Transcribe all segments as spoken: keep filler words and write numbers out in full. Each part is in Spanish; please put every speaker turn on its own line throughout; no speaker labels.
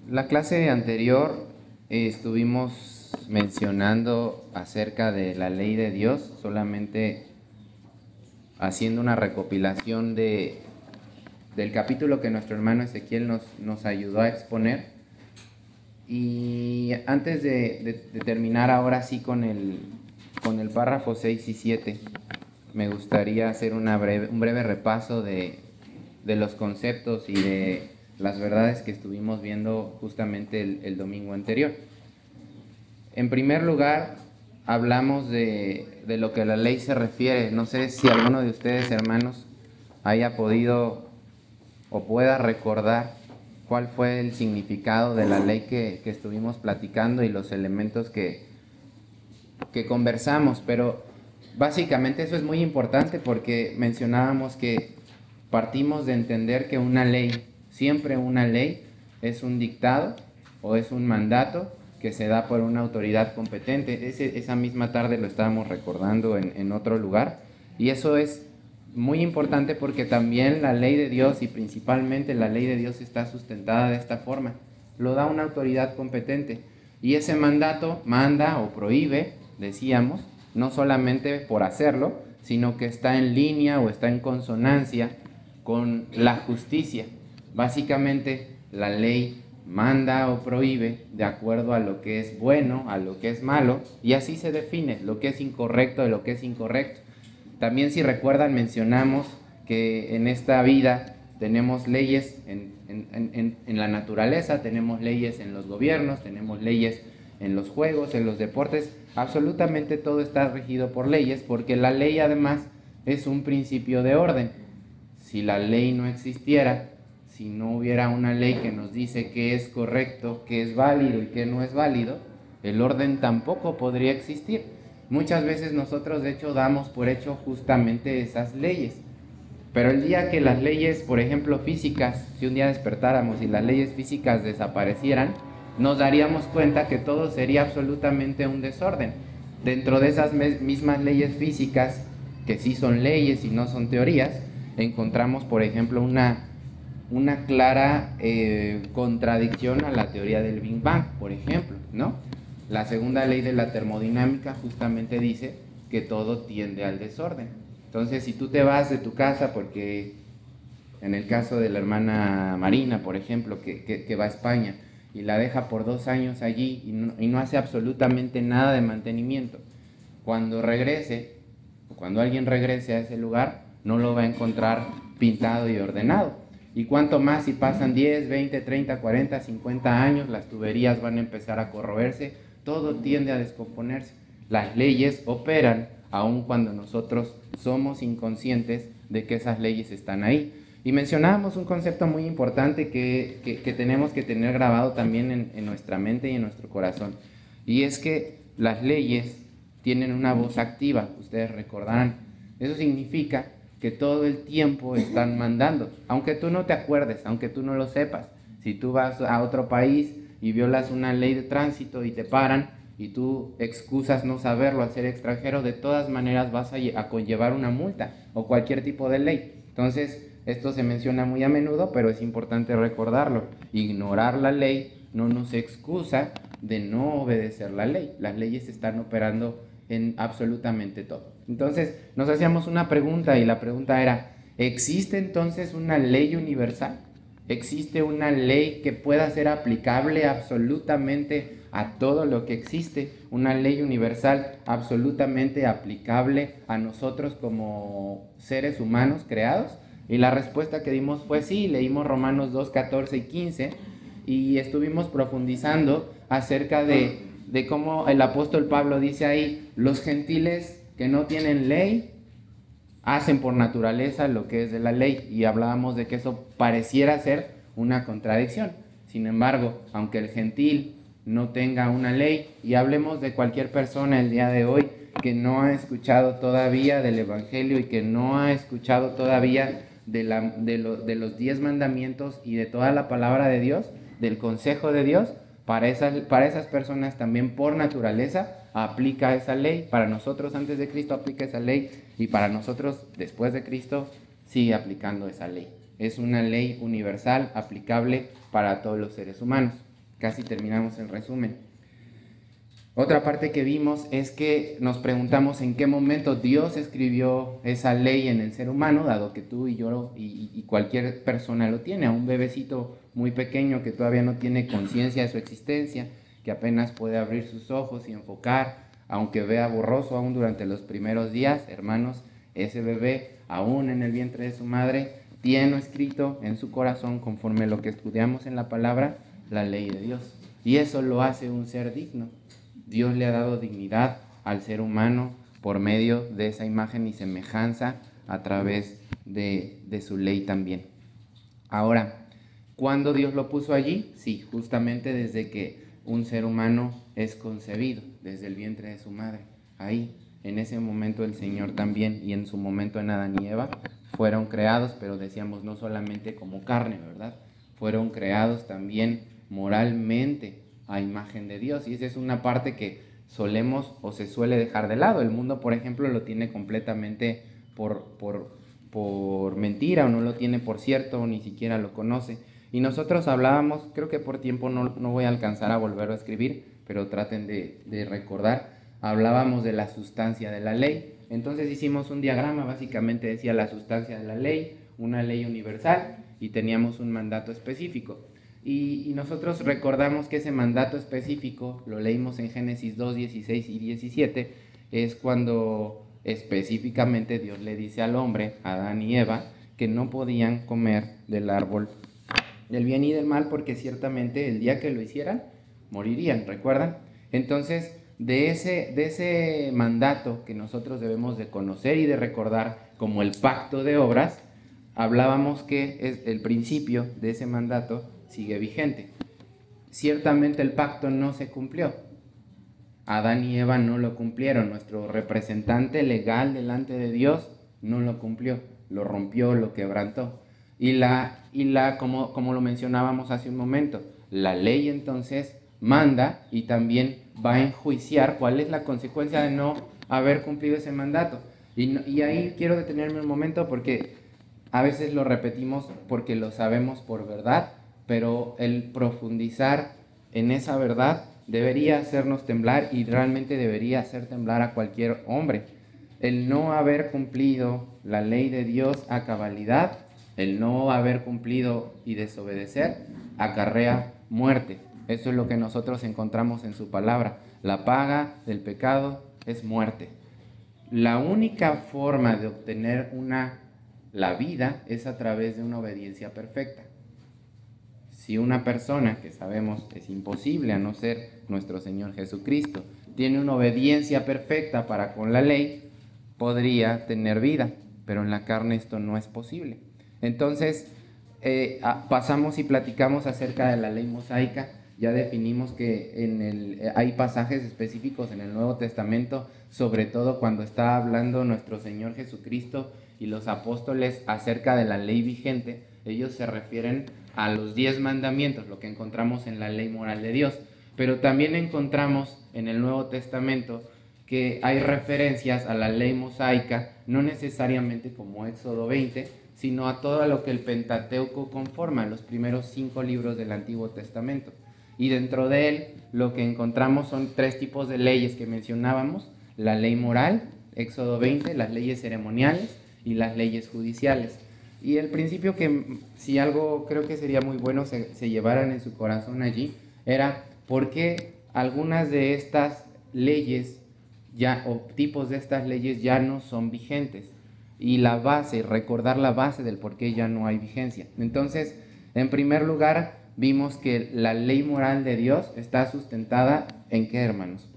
La clase anterior eh, estuvimos mencionando acerca de la ley de Dios, solamente haciendo una recopilación de, del capítulo que nuestro hermano Ezequiel nos, nos ayudó a exponer. Y antes de, de, de terminar ahora sí con el, con el párrafo seis y siete, me gustaría hacer una breve, un breve repaso de, de los conceptos y de las verdades que estuvimos viendo justamente el, el domingo anterior. En primer lugar, hablamos de, de lo que la ley se refiere. No sé si alguno de ustedes, hermanos, haya podido o pueda recordar cuál fue el significado de la ley que, que estuvimos platicando y los elementos que, que conversamos, pero básicamente eso es muy importante porque mencionábamos que partimos de entender que una ley, siempre una ley, es un dictado o es un mandato que se da por una autoridad competente. Ese, esa misma tarde lo estábamos recordando en, en otro lugar, y eso es muy importante porque también la ley de Dios, y principalmente la ley de Dios, está sustentada de esta forma. Lo da una autoridad competente, y ese mandato manda o prohíbe, decíamos, no solamente por hacerlo, sino que está en línea o está en consonancia con la justicia. Básicamente, la ley manda o prohíbe de acuerdo a lo que es bueno, a lo que es malo, y así se define lo que es incorrecto de lo que es incorrecto. También, si recuerdan, mencionamos que en esta vida tenemos leyes en, en, en, en la naturaleza, tenemos leyes en los gobiernos, tenemos leyes en los juegos, en los deportes. Absolutamente todo está regido por leyes, porque la ley además es un principio de orden. Si la ley no existiera, si no hubiera una ley que nos dice qué es correcto, qué es válido y qué no es válido, el orden tampoco podría existir. Muchas veces nosotros, de hecho, damos por hecho justamente esas leyes. Pero el día que las leyes, por ejemplo, físicas, si un día despertáramos y las leyes físicas desaparecieran, nos daríamos cuenta que todo sería absolutamente un desorden. Dentro de esas mismas leyes físicas, que sí son leyes y no son teorías, encontramos, por ejemplo, una, una clara eh, contradicción a la teoría del Big Bang, por ejemplo, ¿no? La segunda ley de la termodinámica justamente dice que todo tiende al desorden. Entonces, si tú te vas de tu casa, porque en el caso de la hermana Marina, por ejemplo, que, que, que va a España y la deja por dos años allí y no, y no hace absolutamente nada de mantenimiento, cuando regrese, o cuando alguien regrese a ese lugar, no lo va a encontrar pintado y ordenado. Y cuanto más si pasan diez, veinte, treinta, cuarenta, cincuenta años, las tuberías van a empezar a corroerse, todo tiende a descomponerse. Las leyes operan aun cuando nosotros somos inconscientes de que esas leyes están ahí. Y mencionábamos un concepto muy importante que, que, que tenemos que tener grabado también en, en nuestra mente y en nuestro corazón. Y es que las leyes tienen una voz activa, ustedes recordarán. Eso significa que todo el tiempo están mandando, aunque tú no te acuerdes, aunque tú no lo sepas. Si tú vas a otro país y violas una ley de tránsito y te paran y tú excusas no saberlo al ser extranjero, de todas maneras vas a, a conllevar una multa o cualquier tipo de ley. Entonces, esto se menciona muy a menudo, pero es importante recordarlo. Ignorar la ley no nos excusa de no obedecer la ley. Las leyes están operando en absolutamente todo. Entonces, nos hacíamos una pregunta y la pregunta era, ¿existe entonces una ley universal? ¿Existe una ley que pueda ser aplicable absolutamente a todo lo que existe? Una ley universal absolutamente aplicable a nosotros como seres humanos creados. Y la respuesta que dimos fue sí. Leímos Romanos dos, catorce y quince y estuvimos profundizando acerca de, de cómo el apóstol Pablo dice ahí, los gentiles que no tienen ley hacen por naturaleza lo que es de la ley, y hablábamos de que eso pareciera ser una contradicción. Sin embargo, aunque el gentil no tenga una ley, y hablemos de cualquier persona el día de hoy que no ha escuchado todavía del Evangelio y que no ha escuchado todavía de, la, de, lo, de los diez mandamientos y de toda la palabra de Dios, del consejo de Dios, para esas, para esas personas también por naturaleza aplica esa ley. Para nosotros antes de Cristo aplica esa ley, y para nosotros después de Cristo sigue aplicando esa ley. Es una ley universal aplicable para todos los seres humanos. casi terminamos el resumen. Otra parte que vimos es que nos preguntamos en qué momento Dios escribió esa ley en el ser humano, dado que tú y yo y, y cualquier persona lo tiene, a un bebecito muy pequeño que todavía no tiene conciencia de su existencia, que apenas puede abrir sus ojos y enfocar, aunque vea borroso aún durante los primeros días. Hermanos, ese bebé, aún en el vientre de su madre, tiene escrito en su corazón, conforme a lo que estudiamos en la palabra, la ley de Dios. Y eso lo hace un ser digno. Dios le ha dado dignidad al ser humano por medio de esa imagen y semejanza a través de, de su ley también. Ahora, ¿cuándo Dios lo puso allí? Sí, justamente desde que un ser humano es concebido, desde el vientre de su madre. Ahí, en ese momento el Señor también, y en su momento en Adán y Eva, fueron creados, pero decíamos no solamente como carne, ¿verdad? Fueron creados también moralmente a imagen de Dios, y esa es una parte que solemos o se suele dejar de lado. El mundo, por ejemplo, lo tiene completamente por, por, por mentira, o no lo tiene por cierto, o ni siquiera lo conoce. Y nosotros hablábamos, creo que por tiempo no, no voy a alcanzar a volverlo a escribir, pero traten de, de recordar, hablábamos de la sustancia de la ley. Entonces hicimos un diagrama, básicamente decía la sustancia de la ley, una ley universal, y teníamos un mandato específico. Y, y nosotros recordamos que ese mandato específico, lo leímos en Génesis dos, dieciséis y diecisiete, es cuando específicamente Dios le dice al hombre, Adán y Eva, que no podían comer del árbol del bien y del mal, porque ciertamente el día que lo hicieran, morirían, ¿recuerdan? Entonces, de ese, de ese mandato que nosotros debemos de conocer y de recordar como el pacto de obras, hablábamos que es el principio de ese mandato sigue vigente. Ciertamente el pacto no se cumplió. Adán y Eva no lo cumplieron. Nuestro representante legal delante de Dios no lo cumplió, lo rompió, lo quebrantó. Y la, y la como, como lo mencionábamos hace un momento, la ley entonces manda y también va a enjuiciar cuál es la consecuencia de no haber cumplido ese mandato. Y, no, y ahí quiero detenerme un momento, porque a veces lo repetimos porque lo sabemos por verdad, pero el profundizar en esa verdad debería hacernos temblar, y realmente debería hacer temblar a cualquier hombre. El no haber cumplido la ley de Dios a cabalidad, el no haber cumplido y desobedecer, acarrea muerte. Eso es lo que nosotros encontramos en su palabra. La paga del pecado es muerte. La única forma de obtener una, la vida es a través de una obediencia perfecta. Si una persona, que sabemos es imposible a no ser nuestro Señor Jesucristo, tiene una obediencia perfecta para con la ley, podría tener vida, pero en la carne esto no es posible. Entonces, eh, pasamos y platicamos acerca de la ley mosaica. Ya definimos que en el, hay pasajes específicos en el Nuevo Testamento, sobre todo cuando está hablando nuestro Señor Jesucristo y los apóstoles acerca de la ley vigente. Ellos se refieren a los diez mandamientos, lo que encontramos en la ley moral de Dios. Pero también encontramos en el Nuevo Testamento que hay referencias a la ley mosaica, no necesariamente como Éxodo veinte, sino a todo lo que el Pentateuco conforma, los primeros cinco libros del Antiguo Testamento. Y dentro de él lo que encontramos son tres tipos de leyes que mencionábamos: la ley moral, Éxodo veinte, las leyes ceremoniales y las leyes judiciales. Y el principio que, si algo creo que sería muy bueno se, se llevaran en su corazón allí, era por qué algunas de estas leyes ya, o tipos de estas leyes ya no son vigentes. Y la base, recordar la base del por qué ya no hay vigencia. Entonces, en primer lugar, vimos que la ley moral de Dios está sustentada ¿en qué, hermanos?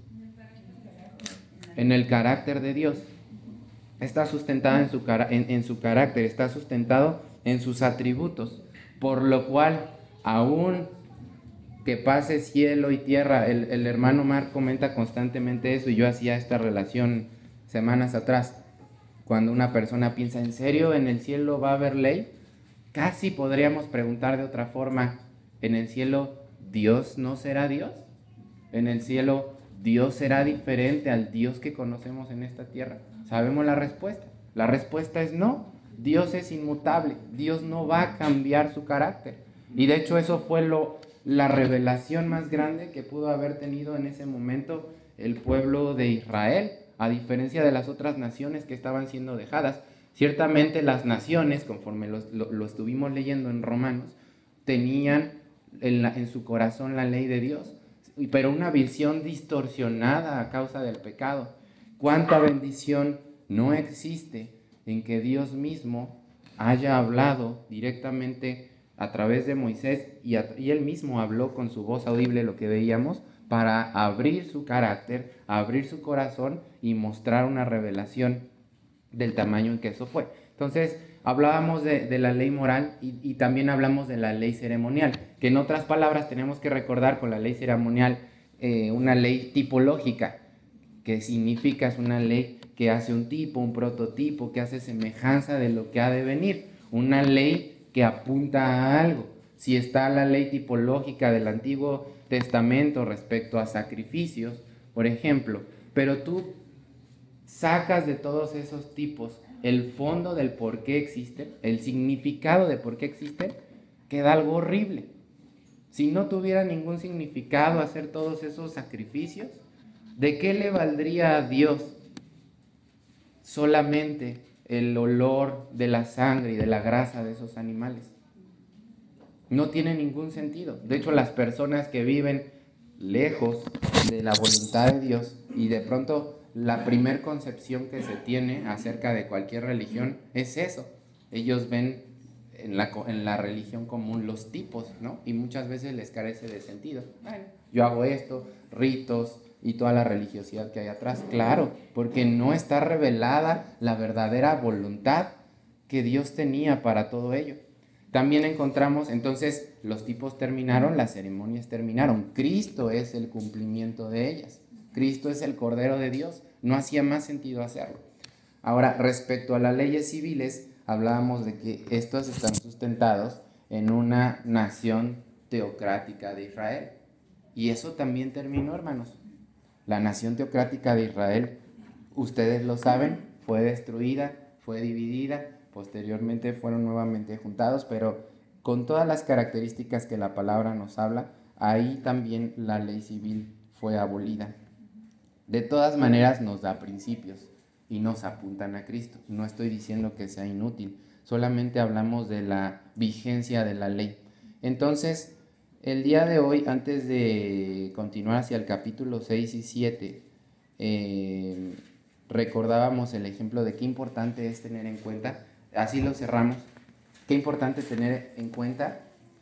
En el carácter de Dios. Está sustentada en su, en, en su carácter, está sustentado en sus atributos, por lo cual, aún que pase cielo y tierra, el, el hermano Mark comenta constantemente eso, y yo hacía esta relación semanas atrás. Cuando una persona piensa, ¿en serio en el cielo va a haber ley? Casi podríamos preguntar de otra forma, ¿en el cielo Dios no será Dios? ¿En el cielo Dios será diferente al Dios que conocemos en esta tierra? ¿Sabemos la respuesta? La respuesta es no. Dios es inmutable. Dios no va a cambiar su carácter. Y de hecho eso fue lo, la revelación más grande que pudo haber tenido en ese momento el pueblo de Israel, a diferencia de las otras naciones que estaban siendo dejadas. Ciertamente las naciones, conforme lo, lo, lo estuvimos leyendo en Romanos, tenían en, la, en su corazón la ley de Dios, pero una visión distorsionada a causa del pecado. ¿Cuánta bendición no existe en que Dios mismo haya hablado directamente a través de Moisés y, a, y él mismo habló con su voz audible, lo que veíamos, para abrir su carácter, abrir su corazón y mostrar una revelación del tamaño en que eso fue? Entonces, hablábamos de, de la ley moral y, y también hablamos de la ley ceremonial, que en otras palabras tenemos que recordar con la ley ceremonial eh, una ley tipológica, que significa es una ley que hace un tipo, un prototipo, que hace semejanza de lo que ha de venir, una ley que apunta a algo. Si está la ley tipológica del Antiguo Testamento respecto a sacrificios, por ejemplo, pero tú sacas de todos esos tipos el fondo del por qué existen, el significado de por qué existen, queda algo horrible. Si no tuviera ningún significado hacer todos esos sacrificios, ¿de qué le valdría a Dios solamente el olor de la sangre y de la grasa de esos animales? No tiene ningún sentido. De hecho, las personas que viven lejos de la voluntad de Dios y de pronto la primer concepción que se tiene acerca de cualquier religión es eso. Ellos ven en la, en la religión común los tipos, ¿no? Y muchas veces les carece de sentido. Bueno, yo hago esto, ritos y toda la religiosidad que hay atrás. Claro, porque no está revelada la verdadera voluntad que Dios tenía para todo ello. También encontramos, entonces, los tipos terminaron, las ceremonias terminaron. Cristo es el cumplimiento de ellas. Cristo es el Cordero de Dios. No hacía más sentido hacerlo. Ahora, respecto a las leyes civiles, hablábamos de que estos están sustentados en una nación teocrática de Israel. Y eso también terminó, hermanos. La nación teocrática de Israel, ustedes lo saben, fue destruida, fue dividida. Posteriormente fueron nuevamente juntados, pero con todas las características que la palabra nos habla, ahí también la ley civil fue abolida. De todas maneras nos da principios y nos apuntan a Cristo. No estoy diciendo que sea inútil, solamente hablamos de la vigencia de la ley. Entonces, el día de hoy, antes de continuar hacia el capítulo seis y siete, eh, recordábamos el ejemplo de qué importante es tener en cuenta. Así lo cerramos. Qué importante tener en cuenta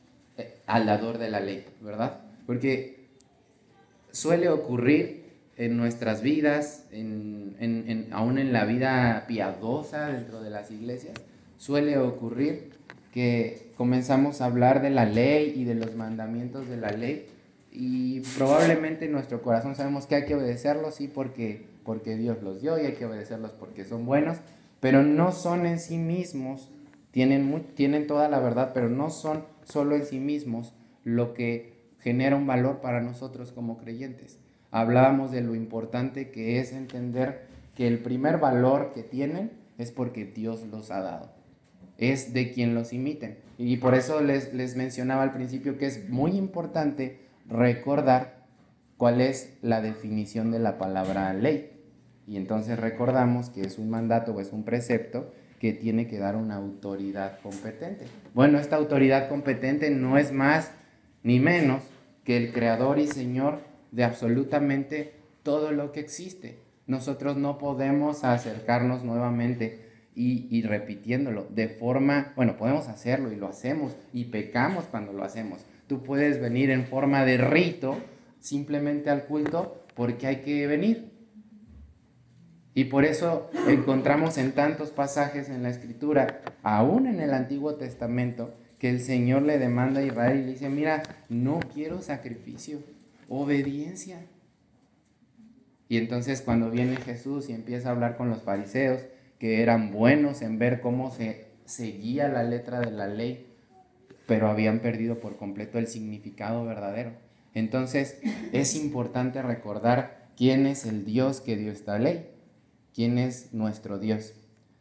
al dador de la ley, ¿verdad? Porque suele ocurrir en nuestras vidas, en, en, en, aún en la vida piadosa dentro de las iglesias, suele ocurrir que comenzamos a hablar de la ley y de los mandamientos de la ley y probablemente en nuestro corazón sabemos que hay que obedecerlos, sí, porque, porque Dios los dio y hay que obedecerlos porque son buenos, pero no son en sí mismos, tienen, muy, tienen toda la verdad, pero no son solo en sí mismos lo que genera un valor para nosotros como creyentes. Hablábamos de lo importante que es entender que el primer valor que tienen es porque Dios los ha dado, es de quien los imiten. Y por eso les, les mencionaba al principio que es muy importante recordar cuál es la definición de la palabra ley. Y entonces recordamos que es un mandato o es un precepto que tiene que dar una autoridad competente. Bueno, esta autoridad competente no es más ni menos que el Creador y Señor de absolutamente todo lo que existe. Nosotros no podemos acercarnos nuevamente y, y repitiéndolo de forma, bueno, podemos hacerlo y lo hacemos y pecamos cuando lo hacemos. Tú puedes venir en forma de rito simplemente al culto porque hay que venir. Y por eso encontramos en tantos pasajes en la Escritura, aún en el Antiguo Testamento, que el Señor le demanda a Israel y le dice, mira, no quiero sacrificio, obediencia. Y entonces cuando viene Jesús y empieza a hablar con los fariseos, que eran buenos en ver cómo se seguía la letra de la ley, pero habían perdido por completo el significado verdadero. Entonces es importante recordar quién es el Dios que dio esta ley. ¿Quién es nuestro Dios?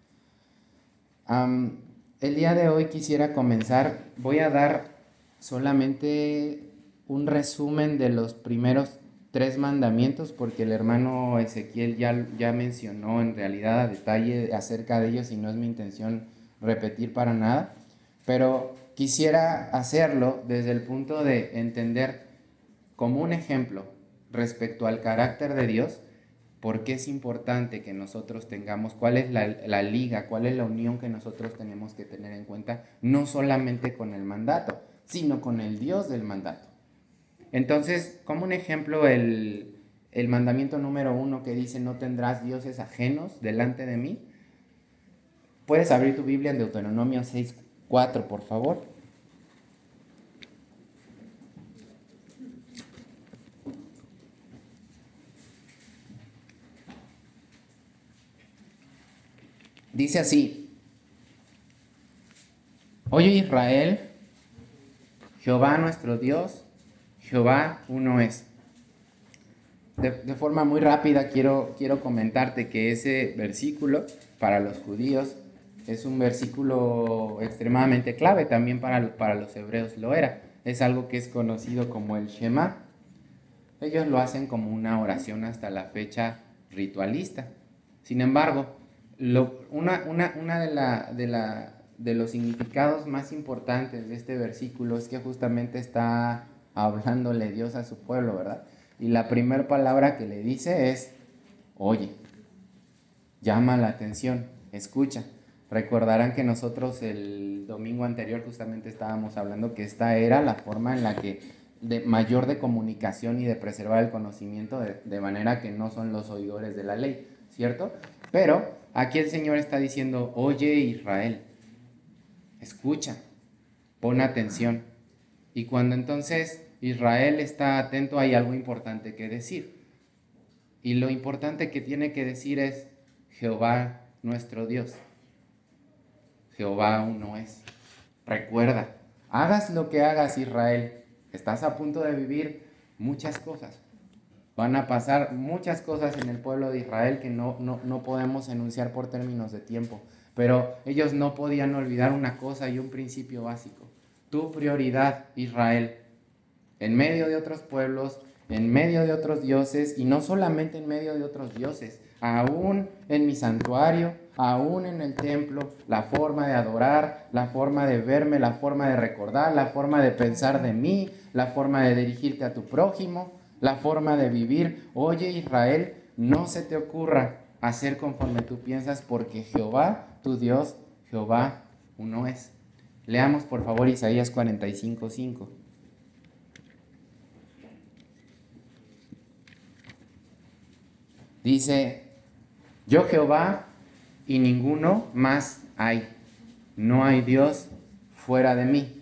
Um, el día de hoy quisiera comenzar, voy a dar solamente un resumen de los primeros tres mandamientos, porque el hermano Ezequiel ya, ya mencionó en realidad a detalle acerca de ellos y no es mi intención repetir para nada, pero quisiera hacerlo desde el punto de entender como un ejemplo respecto al carácter de Dios, por qué es importante que nosotros tengamos, cuál es la, la liga, cuál es la unión que nosotros tenemos que tener en cuenta, no solamente con el mandato, sino con el Dios del mandato. Entonces, como un ejemplo, el, el mandamiento número uno que dice no tendrás dioses ajenos delante de mí. Puedes abrir tu Biblia en Deuteronomio seis cuatro, por favor. Dice así: Oye Israel, Jehová nuestro Dios, Jehová uno es. De, de forma muy rápida quiero, quiero comentarte que ese versículo para los judíos es un versículo extremadamente clave, también para, para los hebreos lo era. Es algo que es conocido como el Shema. Ellos lo hacen como una oración hasta la fecha ritualista. Sin embargo, lo, una, una, una de, la, de, la, de los significados más importantes de este versículo es que justamente está hablándole Dios a su pueblo, ¿verdad? Y la primera palabra que le dice es, oye, llama la atención, escucha. Recordarán que nosotros el domingo anterior justamente estábamos hablando que esta era la forma en la que de mayor de comunicación y de preservar el conocimiento, de, de manera que no son los oidores de la ley, ¿cierto? Pero aquí el Señor está diciendo, oye Israel, escucha, pon atención. Y cuando entonces Israel está atento, hay algo importante que decir. Y lo importante que tiene que decir es Jehová nuestro Dios. Jehová uno es. Recuerda, hagas lo que hagas, Israel, estás a punto de vivir muchas cosas. Van a pasar muchas cosas en el pueblo de Israel que no, no, no podemos enunciar por términos de tiempo. Pero ellos no podían olvidar una cosa y un principio básico. Tu prioridad, Israel, en medio de otros pueblos, en medio de otros dioses, y no solamente en medio de otros dioses, aún en mi santuario, aún en el templo, la forma de adorar, la forma de verme, la forma de recordar, la forma de pensar de mí, la forma de dirigirte a tu prójimo, la forma de vivir. Oye Israel, no se te ocurra hacer conforme tú piensas, porque Jehová, tu Dios, Jehová uno es. Leamos por favor Isaías cuarenta y cinco, cinco. Dice, yo Jehová y ninguno más hay. No hay Dios fuera de mí.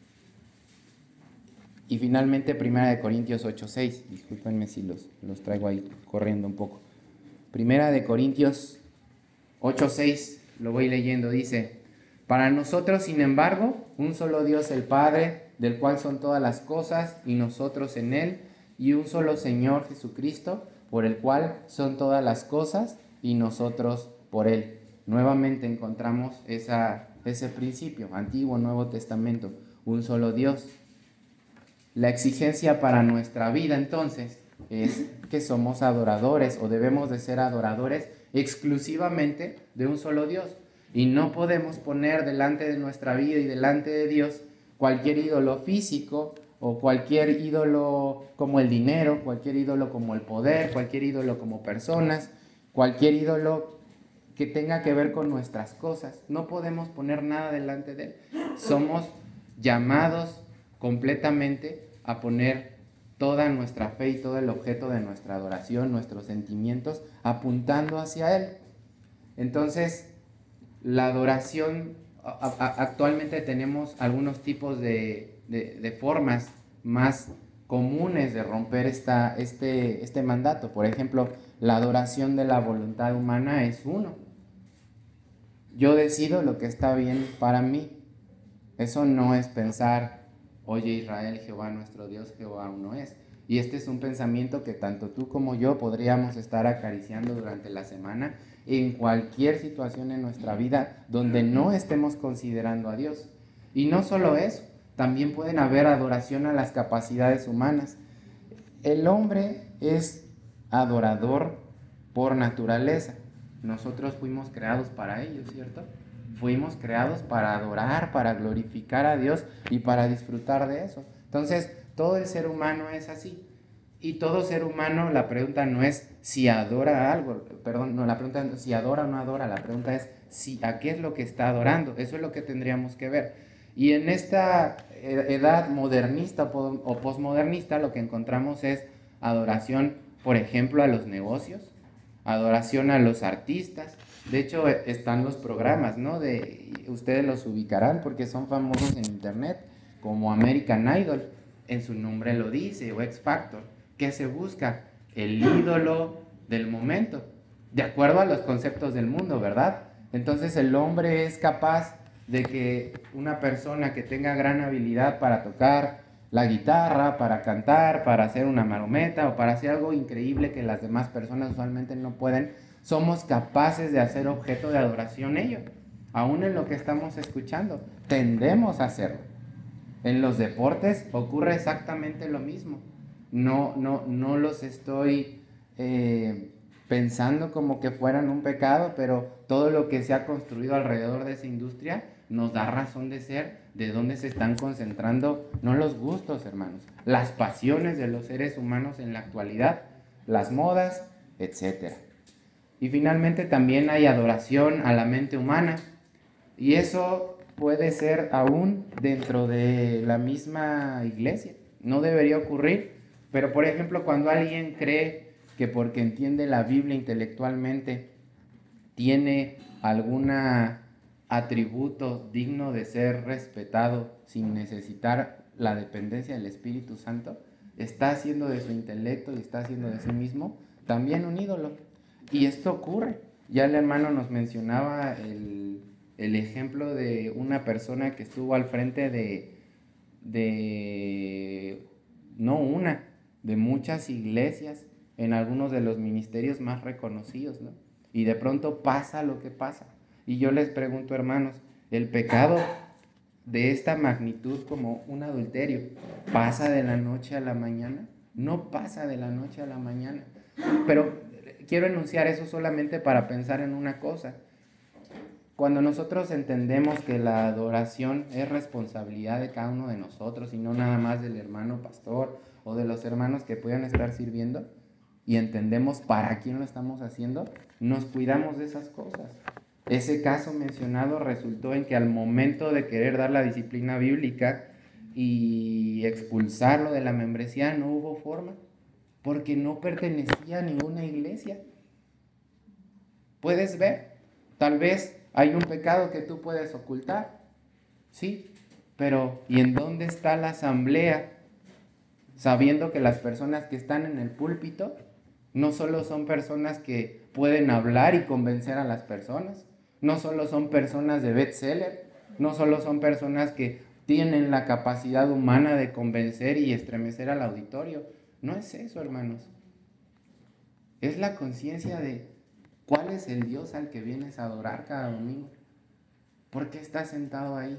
Y finalmente Primera de Corintios ocho, seis. Discúlpenme si los, los traigo ahí corriendo un poco. Primera de Corintios ocho, seis, lo voy leyendo, dice, para nosotros, sin embargo, un solo Dios el Padre, del cual son todas las cosas, y nosotros en Él, y un solo Señor Jesucristo, por el cual son todas las cosas, y nosotros por Él. Nuevamente encontramos esa, ese principio, Antiguo, Nuevo Testamento, un solo Dios. La exigencia para nuestra vida, entonces, es que somos adoradores, o debemos de ser adoradores exclusivamente de un solo Dios. Y no podemos poner delante de nuestra vida y delante de Dios cualquier ídolo físico o cualquier ídolo como el dinero, cualquier ídolo como el poder, cualquier ídolo como personas, cualquier ídolo que tenga que ver con nuestras cosas. No podemos poner nada delante de Él. Somos llamados completamente a poner toda nuestra fe y todo el objeto de nuestra adoración, nuestros sentimientos, apuntando hacia Él. Entonces, la adoración, a, a, actualmente tenemos algunos tipos de, de, de formas más comunes de romper esta, este, este mandato. Por ejemplo, la adoración de la voluntad humana es uno. Yo decido lo que está bien para mí. Eso no es pensar, oye Israel, Jehová nuestro Dios, Jehová uno es. Y este es un pensamiento que tanto tú como yo podríamos estar acariciando durante la semana en cualquier situación en nuestra vida donde no estemos considerando a Dios. Y no solo eso, también pueden haber adoración a las capacidades humanas. El hombre es adorador por naturaleza. Nosotros fuimos creados para ello, ¿cierto? Fuimos creados para adorar, para glorificar a Dios y para disfrutar de eso. Entonces, todo el ser humano es así. Y todo ser humano, la pregunta no es si adora algo, perdón, no, la pregunta es si adora o no adora, la pregunta es si a qué es lo que está adorando. Eso es lo que tendríamos que ver. Y en esta edad modernista o posmodernista lo que encontramos es adoración, por ejemplo, a los negocios, adoración a los artistas. De hecho, están los programas, ¿no? De, ustedes los ubicarán porque son famosos en internet, como American Idol, en su nombre lo dice, o X Factor. ¿Qué se busca? El ídolo del momento, de acuerdo a los conceptos del mundo, ¿verdad? Entonces el hombre es capaz de que una persona que tenga gran habilidad para tocar la guitarra, para cantar, para hacer una marometa o para hacer algo increíble que las demás personas usualmente no pueden, somos capaces de hacer objeto de adoración ello, aún en lo que estamos escuchando, tendemos a hacerlo. En los deportes ocurre exactamente lo mismo. No, no, no los estoy eh, pensando como que fueran un pecado, pero todo lo que se ha construido alrededor de esa industria nos da razón de ser, de dónde se están concentrando, no los gustos, hermanos, las pasiones de los seres humanos en la actualidad, las modas, etcétera. Y finalmente también hay adoración a la mente humana, y eso puede ser aún dentro de la misma iglesia. No debería ocurrir, pero por ejemplo, cuando alguien cree que porque entiende la Biblia intelectualmente tiene algún atributo digno de ser respetado sin necesitar la dependencia del Espíritu Santo, está haciendo de su intelecto y está haciendo de sí mismo también un ídolo. Y esto ocurre. Ya el hermano nos mencionaba el, el ejemplo de una persona que estuvo al frente de, de, no una, de muchas iglesias en algunos de los ministerios más reconocidos, ¿no? Y de pronto pasa lo que pasa. Y yo les pregunto, hermanos, ¿el pecado de esta magnitud como un adulterio pasa de la noche a la mañana? No pasa de la noche a la mañana. Pero quiero enunciar eso solamente para pensar en una cosa. Cuando nosotros entendemos que la adoración es responsabilidad de cada uno de nosotros y no nada más del hermano pastor o de los hermanos que puedan estar sirviendo, y entendemos para quién lo estamos haciendo, nos cuidamos de esas cosas. Ese caso mencionado resultó en que al momento de querer dar la disciplina bíblica y expulsarlo de la membresía no hubo forma, porque no pertenecía a ninguna iglesia. Puedes ver, tal vez hay un pecado que tú puedes ocultar, sí, pero ¿y en dónde está la asamblea? Sabiendo que las personas que están en el púlpito no solo son personas que pueden hablar y convencer a las personas, no solo son personas de bestseller, no solo son personas que tienen la capacidad humana de convencer y estremecer al auditorio. No es eso, hermanos. Es la conciencia de cuál es el Dios al que vienes a adorar cada domingo. ¿Por qué estás sentado ahí?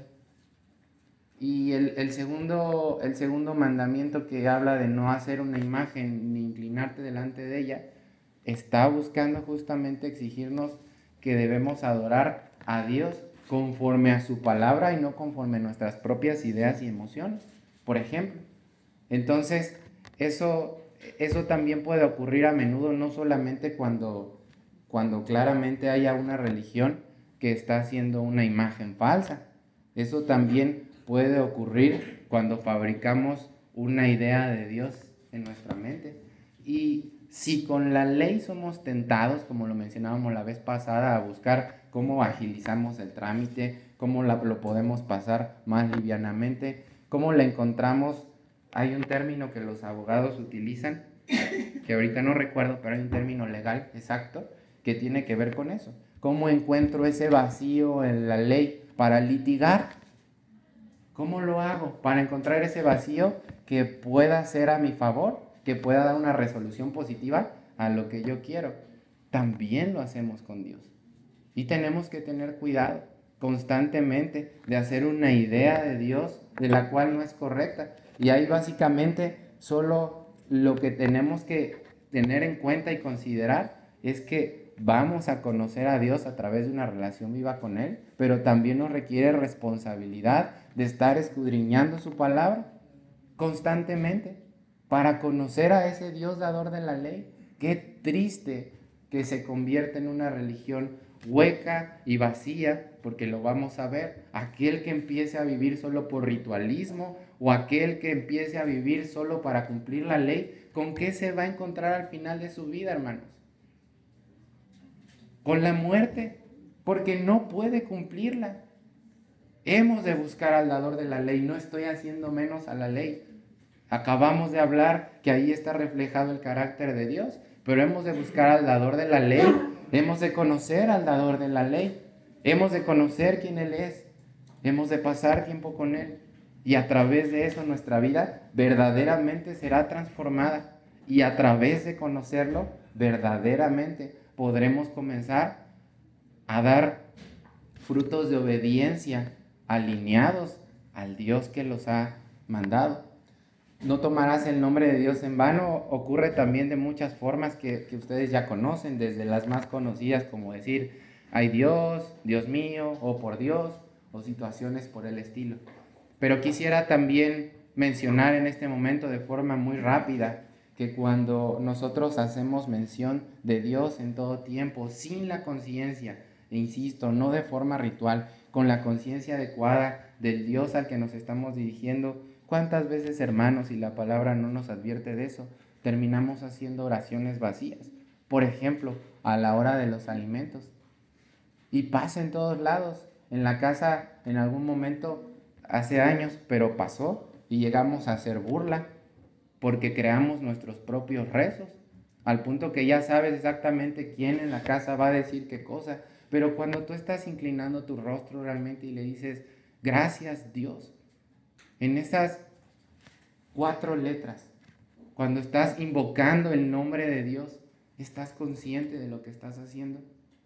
Y el, el, segundo, el segundo mandamiento, que habla de no hacer una imagen ni inclinarte delante de ella, está buscando justamente exigirnos que debemos adorar a Dios conforme a su palabra y no conforme a nuestras propias ideas y emociones, por ejemplo. Entonces, eso, eso también puede ocurrir a menudo, no solamente cuando, cuando claramente haya una religión que está haciendo una imagen falsa. Eso también puede ocurrir cuando fabricamos una idea de Dios en nuestra mente. Y si con la ley somos tentados, como lo mencionábamos la vez pasada, a buscar cómo agilizamos el trámite, cómo la, lo podemos pasar más livianamente, cómo la encontramos. Hay un término que los abogados utilizan, que ahorita no recuerdo, pero hay un término legal exacto que tiene que ver con eso. ¿Cómo encuentro ese vacío en la ley para litigar? ¿Cómo lo hago para encontrar ese vacío que pueda ser a mi favor, que pueda dar una resolución positiva a lo que yo quiero? También lo hacemos con Dios. Y tenemos que tener cuidado constantemente de hacer una idea de Dios de la cual no es correcta. Y ahí básicamente solo lo que tenemos que tener en cuenta y considerar es que vamos a conocer a Dios a través de una relación viva con Él, pero también nos requiere responsabilidad de estar escudriñando su palabra constantemente para conocer a ese Dios dador de la ley. Qué triste que se convierte en una religión hueca y vacía, porque lo vamos a ver, aquel que empiece a vivir solo por ritualismo o aquel que empiece a vivir solo para cumplir la ley, ¿con qué se va a encontrar al final de su vida, hermanos? Con la muerte, porque no puede cumplirla. Hemos de buscar al dador de la ley, no estoy haciendo menos a la ley. Acabamos de hablar que ahí está reflejado el carácter de Dios, pero hemos de buscar al dador de la ley, hemos de conocer al dador de la ley, hemos de conocer quién Él es, hemos de pasar tiempo con Él, y a través de eso nuestra vida verdaderamente será transformada, y a través de conocerlo verdaderamente podremos comenzar a dar frutos de obediencia alineados al Dios que los ha mandado. No tomarás el nombre de Dios en vano ocurre también de muchas formas que, que ustedes ya conocen, desde las más conocidas como decir, ay Dios, Dios mío, o por Dios, o situaciones por el estilo. Pero quisiera también mencionar en este momento de forma muy rápida que cuando nosotros hacemos mención de Dios en todo tiempo, sin la conciencia, e insisto, no de forma ritual, con la conciencia adecuada del Dios al que nos estamos dirigiendo, ¿cuántas veces, hermanos, y la palabra no nos advierte de eso, terminamos haciendo oraciones vacías? Por ejemplo, a la hora de los alimentos. Y pasa en todos lados. En la casa, en algún momento, hace años, pero pasó, y llegamos a hacer burla, porque creamos nuestros propios rezos, al punto que ya sabes exactamente quién en la casa va a decir qué cosa, pero cuando tú estás inclinando tu rostro realmente y le dices, gracias Dios, en esas cuatro letras, cuando estás invocando el nombre de Dios, ¿estás consciente de lo que estás haciendo?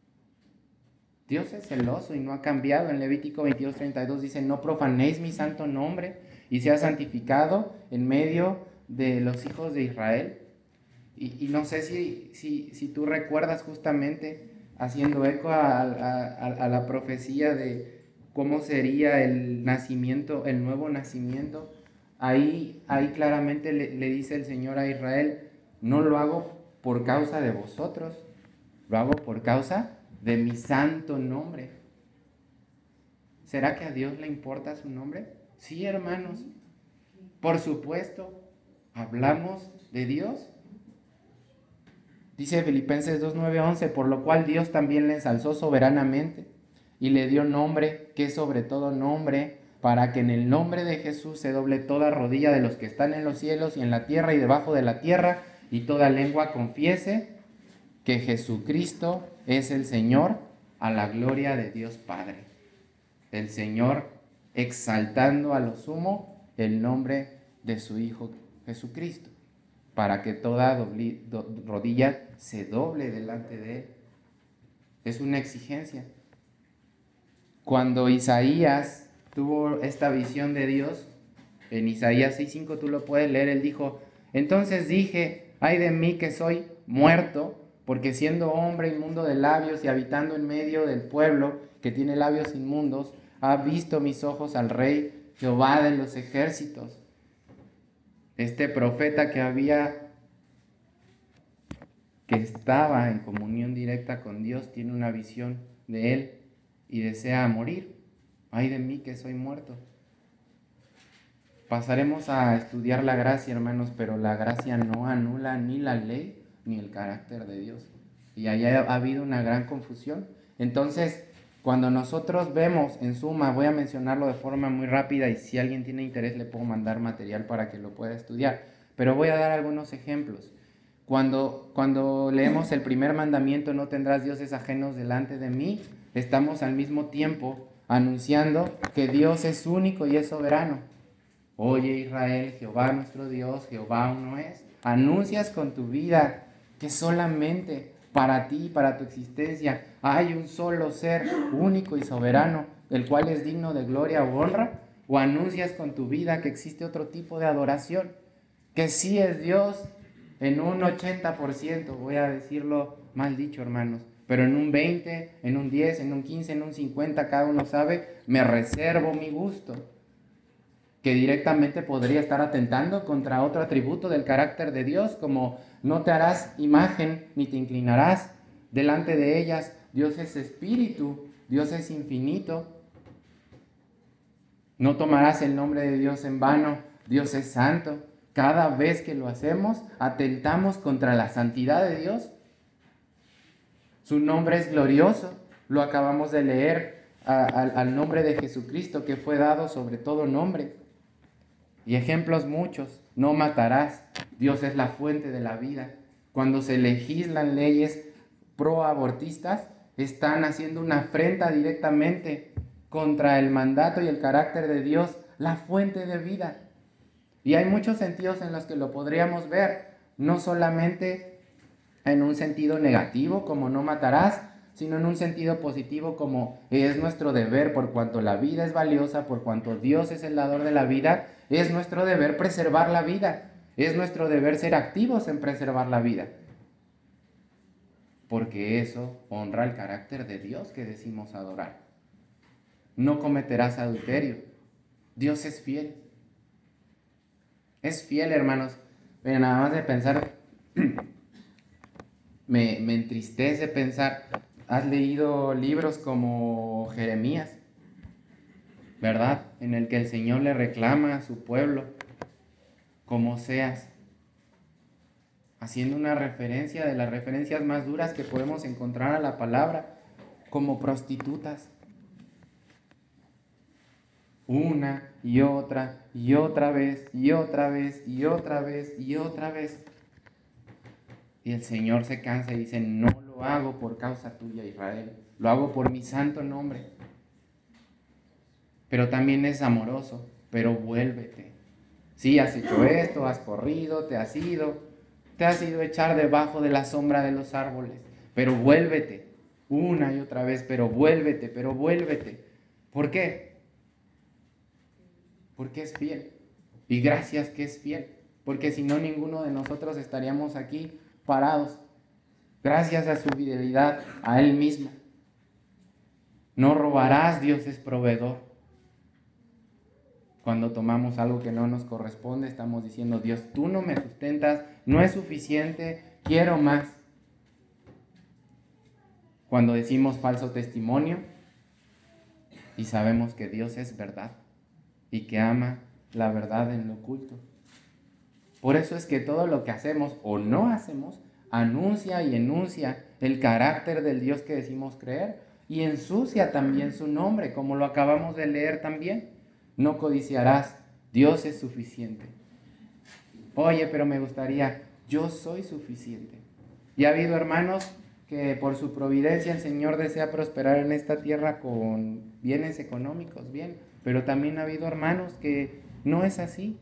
Dios es celoso y no ha cambiado. En Levítico veintidós, treinta y dos dice, no profanéis mi santo nombre, y sea santificado en medio de los hijos de Israel. Y, y no sé si, si, si tú recuerdas justamente, haciendo eco a, a, a la profecía de cómo sería el nacimiento, el nuevo nacimiento, ahí, ahí claramente le, le dice el Señor a Israel, no lo hago por causa de vosotros, lo hago por causa de mi santo nombre. ¿Será que a Dios le importa su nombre? Sí, hermanos, por supuesto, hablamos de Dios. Dice Filipenses dos, nueve, once, por lo cual Dios también le ensalzó soberanamente y le dio nombre que es sobre todo nombre, para que en el nombre de Jesús se doble toda rodilla de los que están en los cielos y en la tierra y debajo de la tierra, y toda lengua confiese que Jesucristo es el Señor, a la gloria de Dios Padre. El Señor exaltando a lo sumo el nombre de su Hijo Jesucristo, para que toda dobli, do, rodilla se doble delante de Él. Es una exigencia. Cuando Isaías tuvo esta visión de Dios, en Isaías seis cinco tú lo puedes leer, él dijo, entonces dije, ay de mí que soy muerto, porque siendo hombre inmundo de labios y habitando en medio del pueblo que tiene labios inmundos, ha visto mis ojos al Rey Jehová de los ejércitos. Este profeta que había, que estaba en comunión directa con Dios, tiene una visión de Él y desea morir. Ay de mí que soy muerto. Pasaremos a estudiar la gracia, hermanos, pero la gracia no anula ni la ley ni el carácter de Dios. Y ahí ha, ha habido una gran confusión. Entonces, cuando nosotros vemos, en suma, voy a mencionarlo de forma muy rápida y si alguien tiene interés le puedo mandar material para que lo pueda estudiar, pero voy a dar algunos ejemplos. Cuando, cuando leemos el primer mandamiento, no tendrás dioses ajenos delante de mí, estamos al mismo tiempo anunciando que Dios es único y es soberano. Oye Israel, Jehová nuestro Dios, Jehová uno es. Anuncias con tu vida que solamente para ti, para tu existencia, hay un solo ser único y soberano, el cual es digno de gloria o honra. o anuncias con tu vida que existe otro tipo de adoración, que sí es Dios en un ochenta por ciento, voy a decirlo mal dicho, hermanos, pero en un veinte, en un diez, en un quince, en un cincuenta, cada uno sabe, me reservo mi gusto, que directamente podría estar atentando contra otro atributo del carácter de Dios, como no te harás imagen ni te inclinarás delante de ellas. Dios es espíritu, Dios es infinito. No tomarás el nombre de Dios en vano, Dios es santo. Cada vez que lo hacemos, atentamos contra la santidad de Dios. Su nombre es glorioso, lo acabamos de leer a, a, al nombre de Jesucristo que fue dado sobre todo nombre. Y ejemplos muchos, no matarás, Dios es la fuente de la vida. Cuando se legislan leyes pro-abortistas, están haciendo una afrenta directamente contra el mandato y el carácter de Dios, la fuente de vida. Y hay muchos sentidos en los que lo podríamos ver, no solamente en un sentido negativo como no matarás, sino en un sentido positivo como es nuestro deber, por cuanto la vida es valiosa, por cuanto Dios es el dador de la vida, es nuestro deber preservar la vida, es nuestro deber ser activos en preservar la vida, porque eso honra el carácter de Dios que decimos adorar. No cometerás adulterio, Dios es fiel, es fiel, hermanos. Pero nada más de pensar, me, me entristece pensar. Has leído libros como Jeremías, ¿verdad? En el que el Señor le reclama a su pueblo, como seas, haciendo una referencia de las referencias más duras que podemos encontrar a la palabra, como prostitutas. Una y otra y otra vez y otra vez y otra vez y otra vez. Y el Señor se cansa y dice, no lo hago por causa tuya, Israel, lo hago por mi santo nombre. Pero también es amoroso, pero vuélvete. Sí, has hecho esto, has corrido, te has ido, te has ido a echar debajo de la sombra de los árboles, pero vuélvete, una y otra vez, pero vuélvete, pero vuélvete. ¿Por qué? Porque es fiel. Y gracias que es fiel, porque si no, ninguno de nosotros estaríamos aquí parados, gracias a su fidelidad a Él mismo. No robarás, Dios es proveedor. Cuando tomamos algo que no nos corresponde, estamos diciendo, Dios, tú no me sustentas, no es suficiente, quiero más. Cuando decimos falso testimonio y sabemos que Dios es verdad y que ama la verdad en lo oculto. Por eso es que todo lo que hacemos o no hacemos anuncia y enuncia el carácter del Dios que decimos creer y ensucia también su nombre, como lo acabamos de leer también. No codiciarás, Dios es suficiente. Oye, pero me gustaría, yo soy suficiente. Y ha habido hermanos que por su providencia el Señor desea prosperar en esta tierra con bienes económicos, bien, pero también ha habido hermanos que no es así.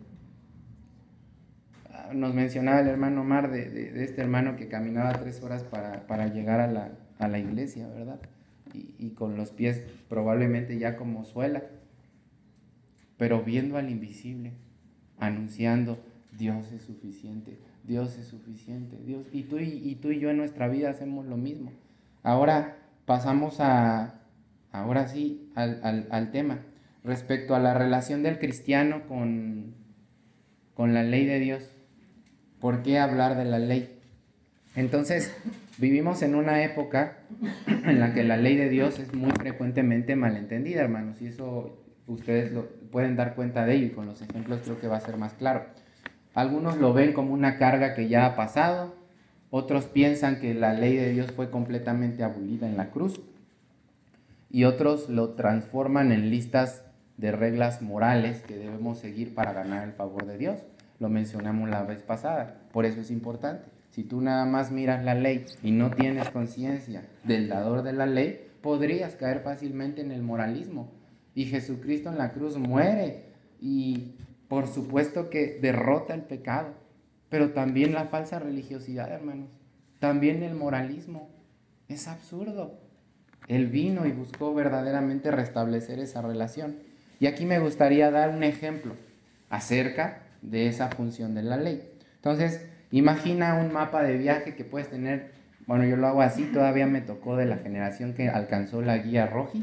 Nos mencionaba el hermano Omar de, de, de este hermano que caminaba tres horas para, para llegar a la, a la iglesia, ¿verdad? Y, y con los pies probablemente ya como suela, pero viendo al invisible, anunciando, Dios es suficiente, Dios es suficiente, Dios. Y tú y, y tú y yo en nuestra vida hacemos lo mismo. Ahora pasamos a, ahora sí, al, al, al tema, respecto a la relación del cristiano con, con la ley de Dios. ¿Por qué hablar de la ley? Entonces, vivimos en una época en la que la ley de Dios es muy frecuentemente malentendida, hermanos, y eso ustedes lo pueden dar cuenta de ello, y con los ejemplos creo que va a ser más claro. Algunos lo ven como una carga que ya ha pasado, otros piensan que la ley de Dios fue completamente abolida en la cruz, y otros lo transforman en listas de reglas morales que debemos seguir para ganar el favor de Dios. Lo mencionamos la vez pasada, por eso es importante. Si tú nada más miras la ley y no tienes conciencia del dador de la ley, podrías caer fácilmente en el moralismo. Y Jesucristo en la cruz muere y por supuesto que derrota el pecado, pero también la falsa religiosidad, hermanos, también el moralismo. Es absurdo. Él vino y buscó verdaderamente restablecer esa relación. Y aquí me gustaría dar un ejemplo acerca de esa función de la ley. Entonces, imagina un mapa de viaje que puedes tener, bueno, yo lo hago así, todavía me tocó de la generación que alcanzó la guía Roji,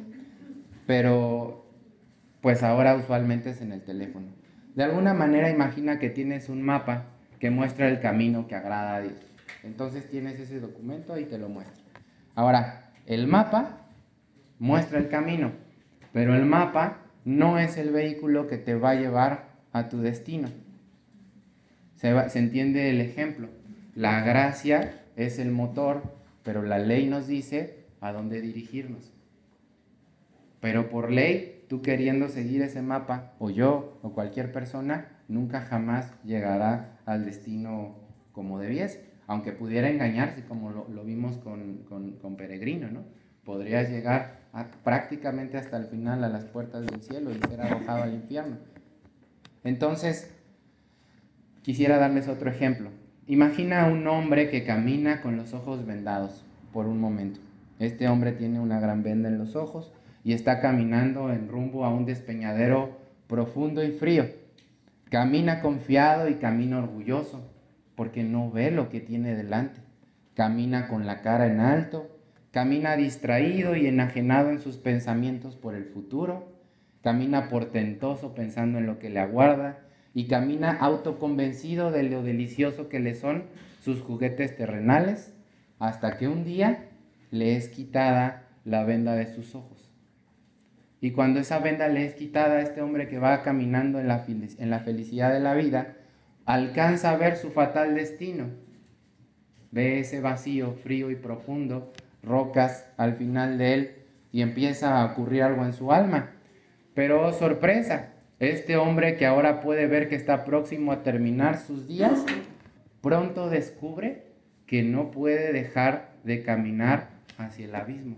pero pues ahora usualmente es en el teléfono. De alguna manera imagina que tienes un mapa que muestra el camino que agrada a Dios. Entonces tienes ese documento y te lo muestra. Ahora, el mapa muestra el camino, pero el mapa no es el vehículo que te va a llevar a tu destino. Se, va, se entiende el ejemplo. La gracia es el motor, pero la ley nos dice a dónde dirigirnos. Pero por ley, tú queriendo seguir ese mapa, o yo, o cualquier persona, nunca jamás llegará al destino como debiese. Aunque pudiera engañarse, como lo, lo vimos con, con, con Peregrino, ¿no? Podrías llegar a, prácticamente hasta el final a las puertas del cielo y ser arrojado al infierno. Entonces, quisiera darles otro ejemplo. Imagina a un hombre que camina con los ojos vendados por un momento. Este hombre tiene una gran venda en los ojos y está caminando en rumbo a un despeñadero profundo y frío. Camina confiado y camina orgulloso porque no ve lo que tiene delante. Camina con la cara en alto, camina distraído y enajenado en sus pensamientos por el futuro, camina portentoso pensando en lo que le aguarda y camina autoconvencido de lo delicioso que le son sus juguetes terrenales, hasta que un día le es quitada la venda de sus ojos. Y cuando esa venda le es quitada, este hombre que va caminando en la, en la felicidad de la vida, alcanza a ver su fatal destino. Ve ese vacío frío y profundo, rocas al final de él, y empieza a ocurrir algo en su alma. Pero, oh, sorpresa, este hombre que ahora puede ver que está próximo a terminar sus días, pronto descubre que no puede dejar de caminar hacia el abismo.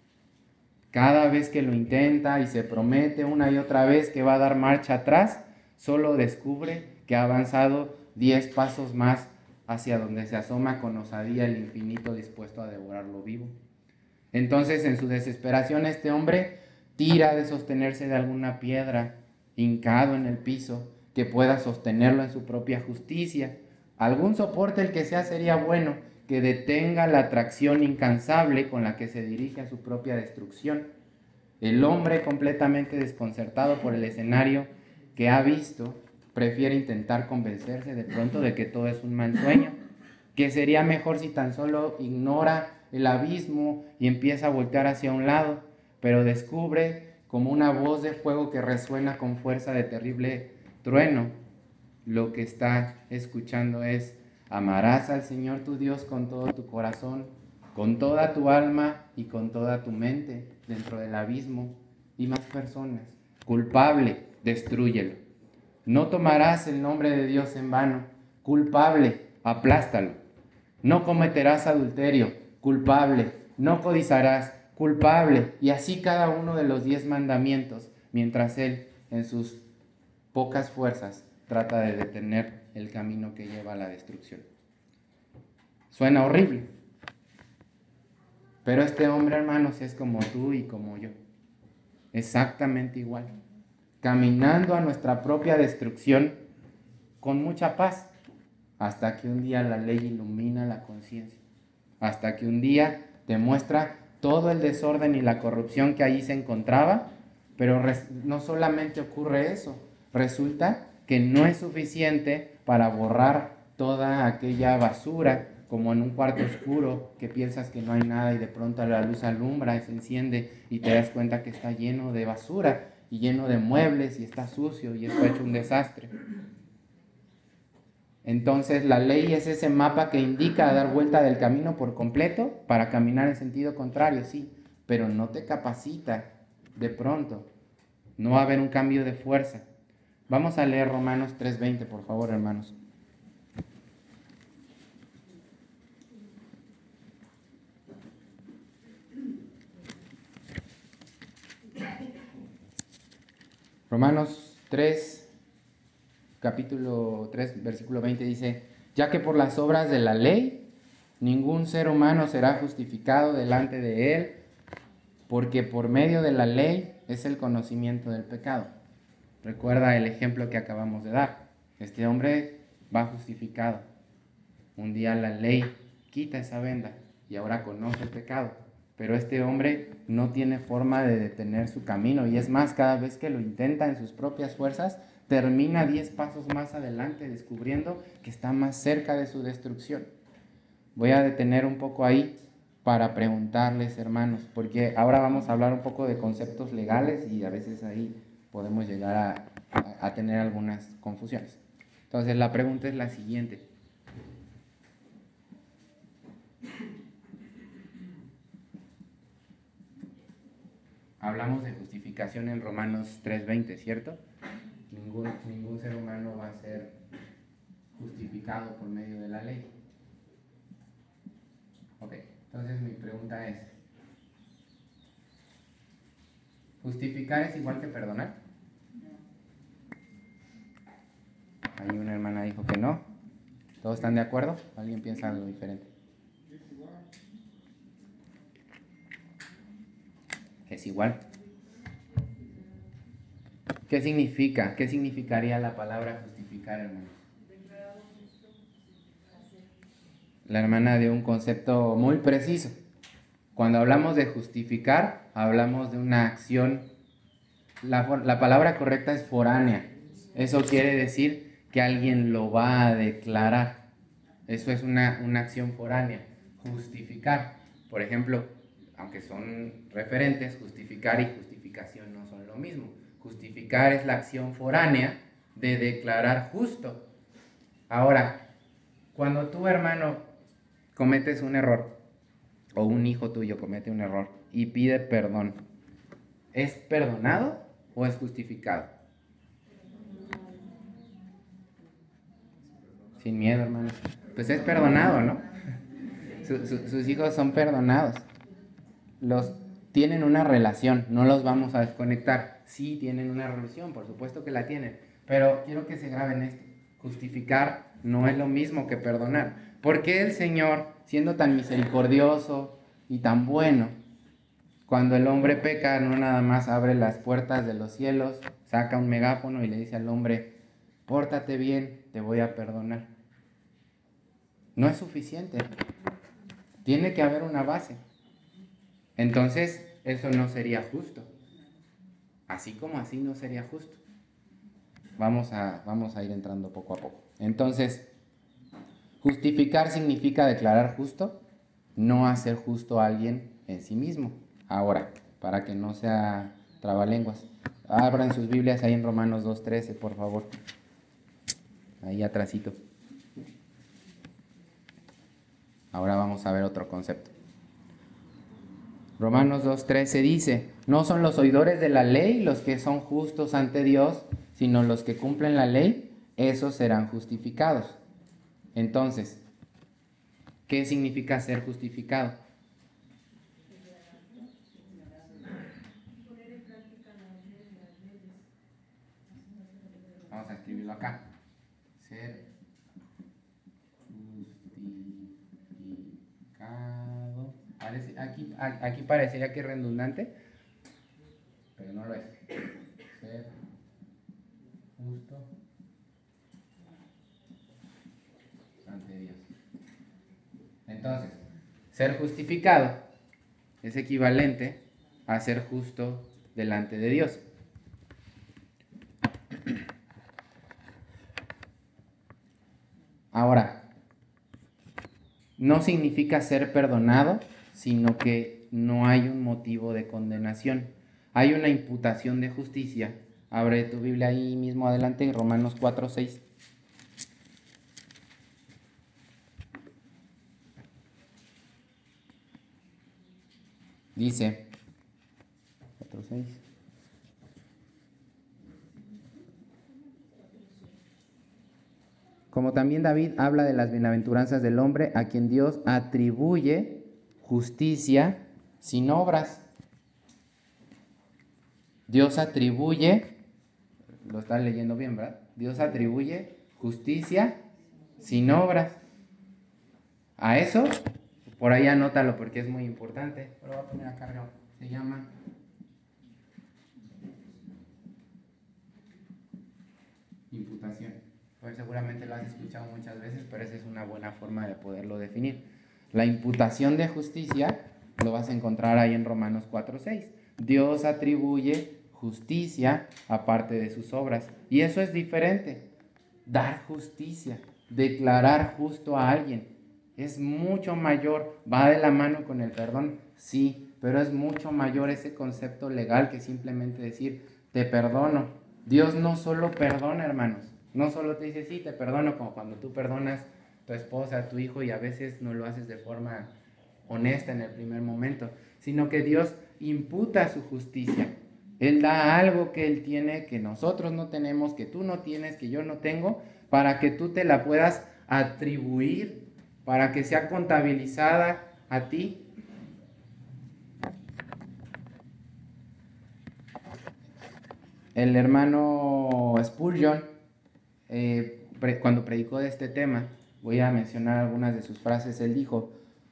Cada vez que lo intenta y se promete una y otra vez que va a dar marcha atrás, solo descubre que ha avanzado diez pasos más hacia donde se asoma con osadía el infinito dispuesto a devorarlo vivo. Entonces, en su desesperación, este hombre tira de sostenerse de alguna piedra, hincado en el piso, que pueda sostenerlo en su propia justicia. Algún soporte, el que sea, sería bueno, que detenga la atracción incansable con la que se dirige a su propia destrucción. El hombre, completamente desconcertado por el escenario que ha visto, prefiere intentar convencerse de pronto de que todo es un mal sueño, que sería mejor si tan solo ignora el abismo y empieza a voltear hacia un lado, pero descubre como una voz de fuego que resuena con fuerza de terrible trueno. Lo que está escuchando es: amarás al Señor tu Dios con todo tu corazón, con toda tu alma y con toda tu mente. Dentro del abismo y más personas. Culpable, destrúyelo. No tomarás el nombre de Dios en vano. Culpable, aplástalo. No cometerás adulterio. Culpable, no codiciarás. Culpable. Y así cada uno de los diez mandamientos, mientras él, en sus pocas fuerzas, trata de detener el camino que lleva a la destrucción. Suena horrible. Pero este hombre, hermanos, es como tú y como yo. Exactamente igual. Caminando a nuestra propia destrucción con mucha paz. Hasta que un día la ley ilumina la conciencia. Hasta que un día te muestra todo el desorden y la corrupción que allí se encontraba. Pero no solamente ocurre eso. Resulta que no es suficiente para borrar toda aquella basura, como en un cuarto oscuro que piensas que no hay nada y de pronto la luz alumbra y se enciende y te das cuenta que está lleno de basura y lleno de muebles y está sucio y está hecho un desastre. Entonces la ley es ese mapa que indica dar vuelta del camino por completo para caminar en sentido contrario, sí, pero no te capacita de pronto. No va a haber un cambio de fuerza. Vamos a leer Romanos tres veinte, por favor, hermanos. Romanos tres, capítulo tres, versículo veinte dice: ya que por las obras de la ley ningún ser humano será justificado delante de él, porque por medio de la ley es el conocimiento del pecado. Recuerda el ejemplo que acabamos de dar. Este hombre va justificado. Un día la ley quita esa venda y ahora conoce el pecado. Pero este hombre no tiene forma de detener su camino. Y es más, cada vez que lo intenta en sus propias fuerzas, termina diez pasos más adelante, descubriendo que está más cerca de su destrucción. Voy a detener un poco ahí para preguntarles, hermanos, porque ahora vamos a hablar un poco de conceptos legales y a veces ahí podemos llegar a, a, a tener algunas confusiones. Entonces la pregunta es la siguiente. Hablamos de justificación en Romanos tres veinte, ¿cierto? Ningún, ningún ser humano va a ser justificado por medio de la ley. Ok, entonces mi pregunta es, ¿justificar es igual que perdonar? Ahí una hermana dijo que no. ¿Todos están de acuerdo? ¿Alguien piensa algo diferente? Es igual. ¿Qué significa? ¿Qué significaría la palabra justificar, hermano? La hermana dio un concepto muy preciso. Cuando hablamos de justificar, hablamos de una acción. La, la palabra correcta es foránea. Eso quiere decir que alguien lo va a declarar. Eso es una, una acción foránea. Justificar. Por ejemplo, aunque son referentes, justificar y justificación no son lo mismo. Justificar es la acción foránea de declarar justo. Ahora, cuando tú, hermano, cometes un error, o un hijo tuyo comete un error y pide perdón, ¿es perdonado o es justificado? Sin miedo, hermanos. Pues es perdonado, ¿no? Su, su, sus hijos son perdonados. Los tienen una relación, no los vamos a desconectar. Sí tienen una relación, por supuesto que la tienen. Pero quiero que se graben esto. Justificar no es lo mismo que perdonar. ¿Por qué el Señor, siendo tan misericordioso y tan bueno, cuando el hombre peca, no nada más abre las puertas de los cielos, saca un megáfono y le dice al hombre, pórtate bien, te voy a perdonar? No es suficiente. Tiene que haber una base. Entonces, eso no sería justo. Así como así no sería justo. Vamos a, vamos a ir entrando poco a poco. Entonces, justificar significa declarar justo, no hacer justo a alguien en sí mismo. Ahora, para que no sea trabalenguas, abran sus Biblias ahí en Romanos dos trece, por favor. Ahí atrásito. Ahora vamos a ver otro concepto. Romanos dos trece dice, no son los oidores de la ley los que son justos ante Dios, sino los que cumplen la ley, esos serán justificados. Entonces, ¿qué significa ser justificado? Vamos a escribirlo acá. Ser justificado. Parece, aquí, aquí parecería que es redundante, pero no lo es. Ser justo ante Dios. Entonces, ser justificado es equivalente a ser justo delante de Dios. Ahora, no significa ser perdonado, sino que no hay un motivo de condenación. Hay una imputación de justicia. Abre tu Biblia ahí mismo adelante en Romanos cuatro seis. Dice, cuatro seis. Como también David habla de las bienaventuranzas del hombre a quien Dios atribuye justicia sin obras. Dios atribuye, lo estás leyendo bien, ¿verdad? Dios atribuye justicia sin obras. A eso, por ahí anótalo porque es muy importante. Lo voy a poner acá arriba. Se llama Imputación. Pues seguramente lo has escuchado muchas veces, pero esa es una buena forma de poderlo definir. La imputación de justicia lo vas a encontrar ahí en Romanos cuatro seis. Dios atribuye justicia aparte de sus obras. Y eso es diferente. Dar justicia, declarar justo a alguien, es mucho mayor. ¿Va de la mano con el perdón? Sí, pero es mucho mayor ese concepto legal que simplemente decir, te perdono. Dios no solo perdona, hermanos. No solo te dice, sí, te perdono, como cuando tú perdonas a tu esposa, a tu hijo, y a veces no lo haces de forma honesta en el primer momento, sino que Dios imputa su justicia. Él da algo que Él tiene, que nosotros no tenemos, que tú no tienes, que yo no tengo, para que tú te la puedas atribuir, para que sea contabilizada a ti. El hermano Spurgeon, eh, pre- cuando predicó de este tema, voy a mencionar algunas de sus frases. Él dijo,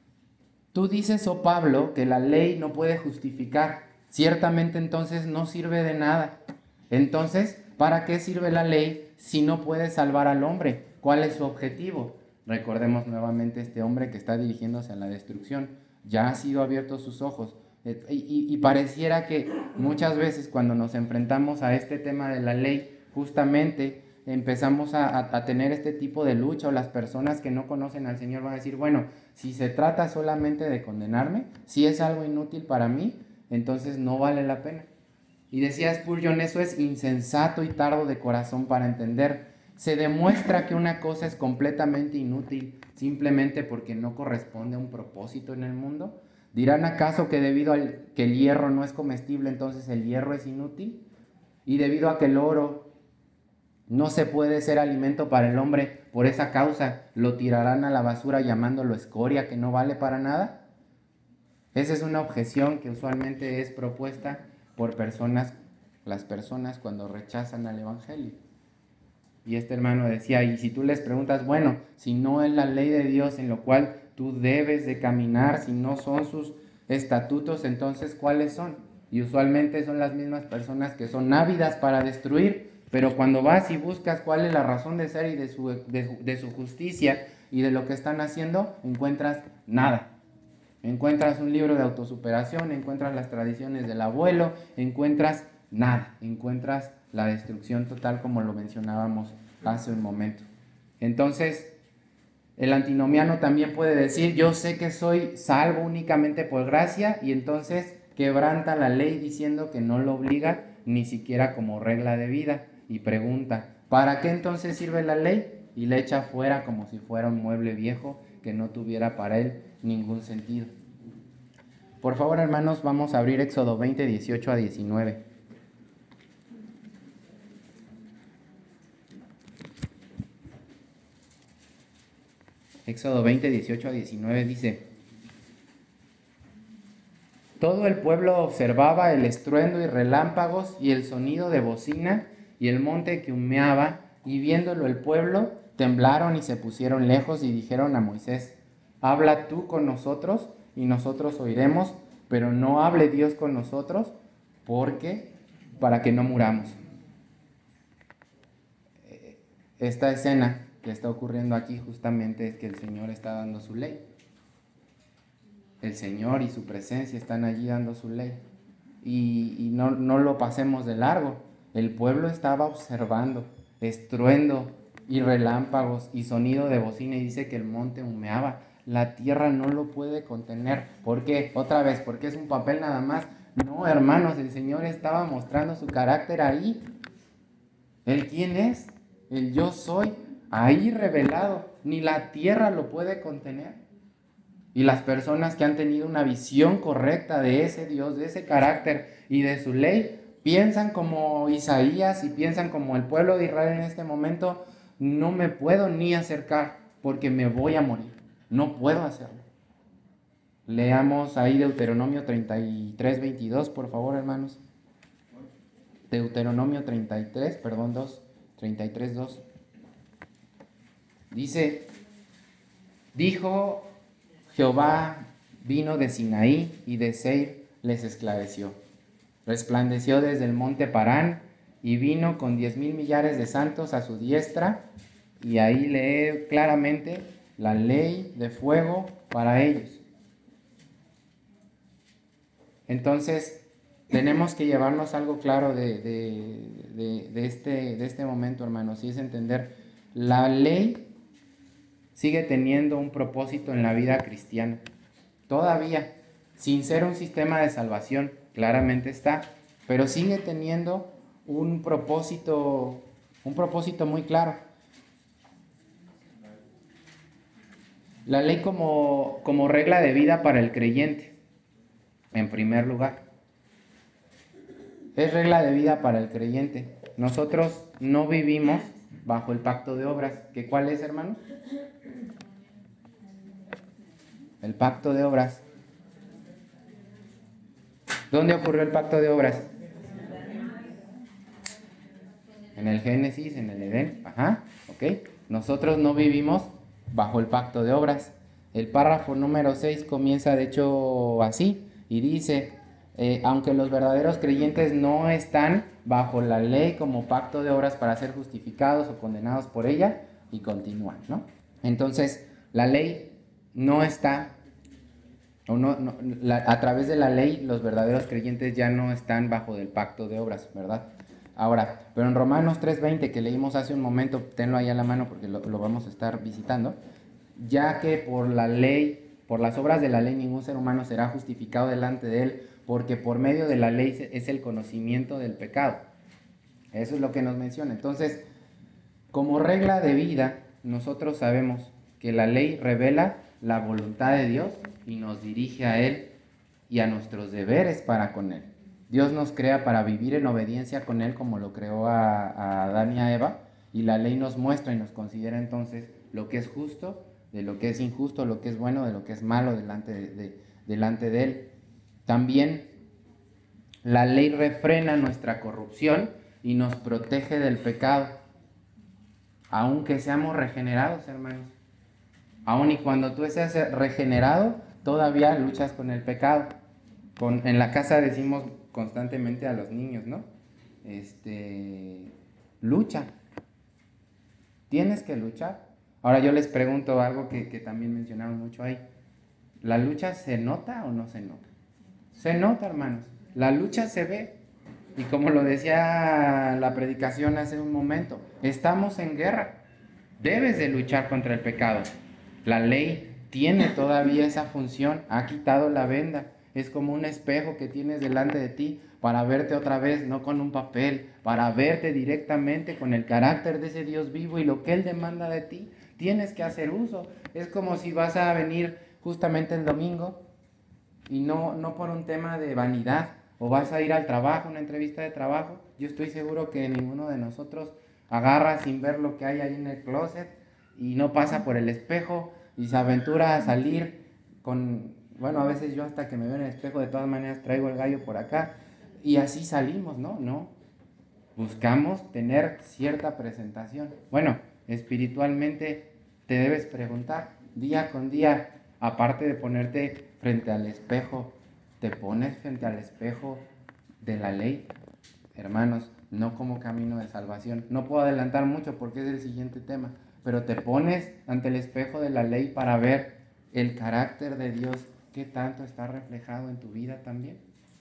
tú dices, oh Pablo, que la ley no puede justificar. Ciertamente entonces no sirve de nada. Entonces, ¿para qué sirve la ley si no puede salvar al hombre? ¿Cuál es su objetivo? Recordemos nuevamente este hombre que está dirigiéndose a la destrucción. Ya han sido abiertos sus ojos. Y, y, y pareciera que muchas veces cuando nos enfrentamos a este tema de la ley, justamente empezamos a, a, a tener este tipo de lucha, o las personas que no conocen al Señor van a decir, bueno, si se trata solamente de condenarme, si es algo inútil para mí, entonces no vale la pena. Y decía Spurgeon, eso es insensato y tardo de corazón para entender. Se demuestra que una cosa es completamente inútil simplemente porque no corresponde a un propósito en el mundo. ¿Dirán acaso que debido a que el hierro no es comestible, entonces el hierro es inútil? Y debido a que el oro no se puede ser alimento para el hombre, por esa causa lo tirarán a la basura llamándolo escoria que no vale para nada. Esa es una objeción que usualmente es propuesta por personas, las personas cuando rechazan al evangelio. Y este hermano decía, y si tú les preguntas, bueno, si no es la ley de Dios en lo cual tú debes de caminar, si no son sus estatutos, entonces ¿cuáles son? Y usualmente son las mismas personas que son ávidas para destruir, pero cuando vas y buscas cuál es la razón de ser y de su, de, de su justicia y de lo que están haciendo, encuentras nada. Encuentras un libro de autosuperación, encuentras las tradiciones del abuelo, encuentras nada, encuentras la destrucción total como lo mencionábamos hace un momento. Entonces, el antinomiano también puede decir, yo sé que soy salvo únicamente por gracia, y entonces quebranta la ley diciendo que no lo obliga ni siquiera como regla de vida, y pregunta, ¿para qué entonces sirve la ley? Y le echa fuera como si fuera un mueble viejo que no tuviera para él ningún sentido. Por favor, hermanos, vamos a abrir Éxodo veinte, dieciocho a diecinueve. Éxodo veinte, dieciocho a diecinueve dice, todo el pueblo observaba el estruendo y relámpagos y el sonido de bocina y el monte que humeaba, y viéndolo el pueblo, temblaron y se pusieron lejos y dijeron a Moisés, habla tú con nosotros y nosotros oiremos, pero no hable Dios con nosotros, porque para que no muramos. Esta escena que está ocurriendo aquí justamente es que el Señor está dando su ley. El Señor y su presencia están allí dando su ley. Y, y no, no lo pasemos de largo. El pueblo estaba observando estruendo y relámpagos y sonido de bocina, y dice que el monte humeaba. La tierra no lo puede contener. ¿Por qué? Otra vez, ¿porque es un papel nada más? No, hermanos, el Señor estaba mostrando su carácter ahí. ¿El quién es? El yo soy, ahí revelado. Ni la tierra lo puede contener. Y las personas que han tenido una visión correcta de ese Dios, de ese carácter y de su ley, piensan como Isaías y piensan como el pueblo de Israel en este momento, no me puedo ni acercar porque me voy a morir. No puedo hacerlo. Leamos ahí Deuteronomio treinta y tres, veintidós, por favor, hermanos. Deuteronomio treinta y tres, perdón, dos, treinta y tres, dos. Dice, dijo Jehová, vino de Sinaí y de Seir les esclareció. Resplandeció desde el monte Parán y vino con diez mil millares de santos a su diestra, y ahí lee claramente la ley de fuego para ellos. Entonces, tenemos que llevarnos algo claro de, de, de, de, este, de este momento, hermanos, y es entender, la ley sigue teniendo un propósito en la vida cristiana. Todavía, sin ser un sistema de salvación, claramente está, pero sigue teniendo un propósito, un propósito muy claro. La ley como, como regla de vida para el creyente, en primer lugar. Es regla de vida para el creyente. Nosotros no vivimos bajo el pacto de obras. ¿Qué cuál es, hermanos? El pacto de obras. ¿Dónde ocurrió el pacto de obras? En el Génesis, en el Edén. Ajá, ok. Nosotros no vivimos bajo el pacto de obras. El párrafo número seis comienza de hecho así y dice, eh, aunque los verdaderos creyentes no están bajo la ley como pacto de obras para ser justificados o condenados por ella, y continúan, ¿no? Entonces, la ley no está, o no, no la, a través de la ley los verdaderos creyentes ya no están bajo del pacto de obras, ¿verdad? Ahora, pero en Romanos tres veinte, que leímos hace un momento, tenlo ahí a la mano porque lo, lo vamos a estar visitando, ya que por la ley, por las obras de la ley, ningún ser humano será justificado delante de él, porque por medio de la ley es el conocimiento del pecado. Eso es lo que nos menciona. Entonces, como regla de vida, nosotros sabemos que la ley revela la voluntad de Dios y nos dirige a Él y a nuestros deberes para con Él. Dios nos crea para vivir en obediencia con Él, como lo creó a, a Adán y a Eva, y la ley nos muestra y nos considera entonces lo que es justo, de lo que es injusto, lo que es bueno, de lo que es malo delante de, de, delante de Él. También la ley refrena nuestra corrupción y nos protege del pecado, aunque seamos regenerados, hermanos. Aun y cuando tú seas regenerado, todavía luchas con el pecado. Con, en la casa decimos constantemente a los niños, ¿no? Este, lucha. Tienes que luchar. Ahora yo les pregunto algo que, que también mencionaron mucho ahí. ¿La lucha se nota o no se nota? Se nota, hermanos. La lucha se ve. Y como lo decía la predicación hace un momento, estamos en guerra. Debes de luchar contra el pecado. La ley tiene todavía esa función, ha quitado la venda. Es como un espejo que tienes delante de ti para verte otra vez, no con un papel, para verte directamente con el carácter de ese Dios vivo y lo que Él demanda de ti. Tienes que hacer uso. Es como si vas a venir justamente el domingo y no, no por un tema de vanidad, o vas a ir al trabajo, una entrevista de trabajo. Yo estoy seguro que ninguno de nosotros agarra sin ver lo que hay ahí en el closet y no pasa por el espejo y se aventura a salir con, bueno, a veces yo hasta que me veo en el espejo de todas maneras traigo el gallo por acá y así salimos, ¿no? No, buscamos tener cierta presentación. Bueno, espiritualmente te debes preguntar día con día, aparte de ponerte frente al espejo, ¿te pones frente al espejo de la ley? Hermanos, no como camino de salvación. No puedo adelantar mucho porque es el siguiente tema, pero te pones ante el espejo de la ley para ver el carácter de Dios, qué tanto está reflejado en tu vida también.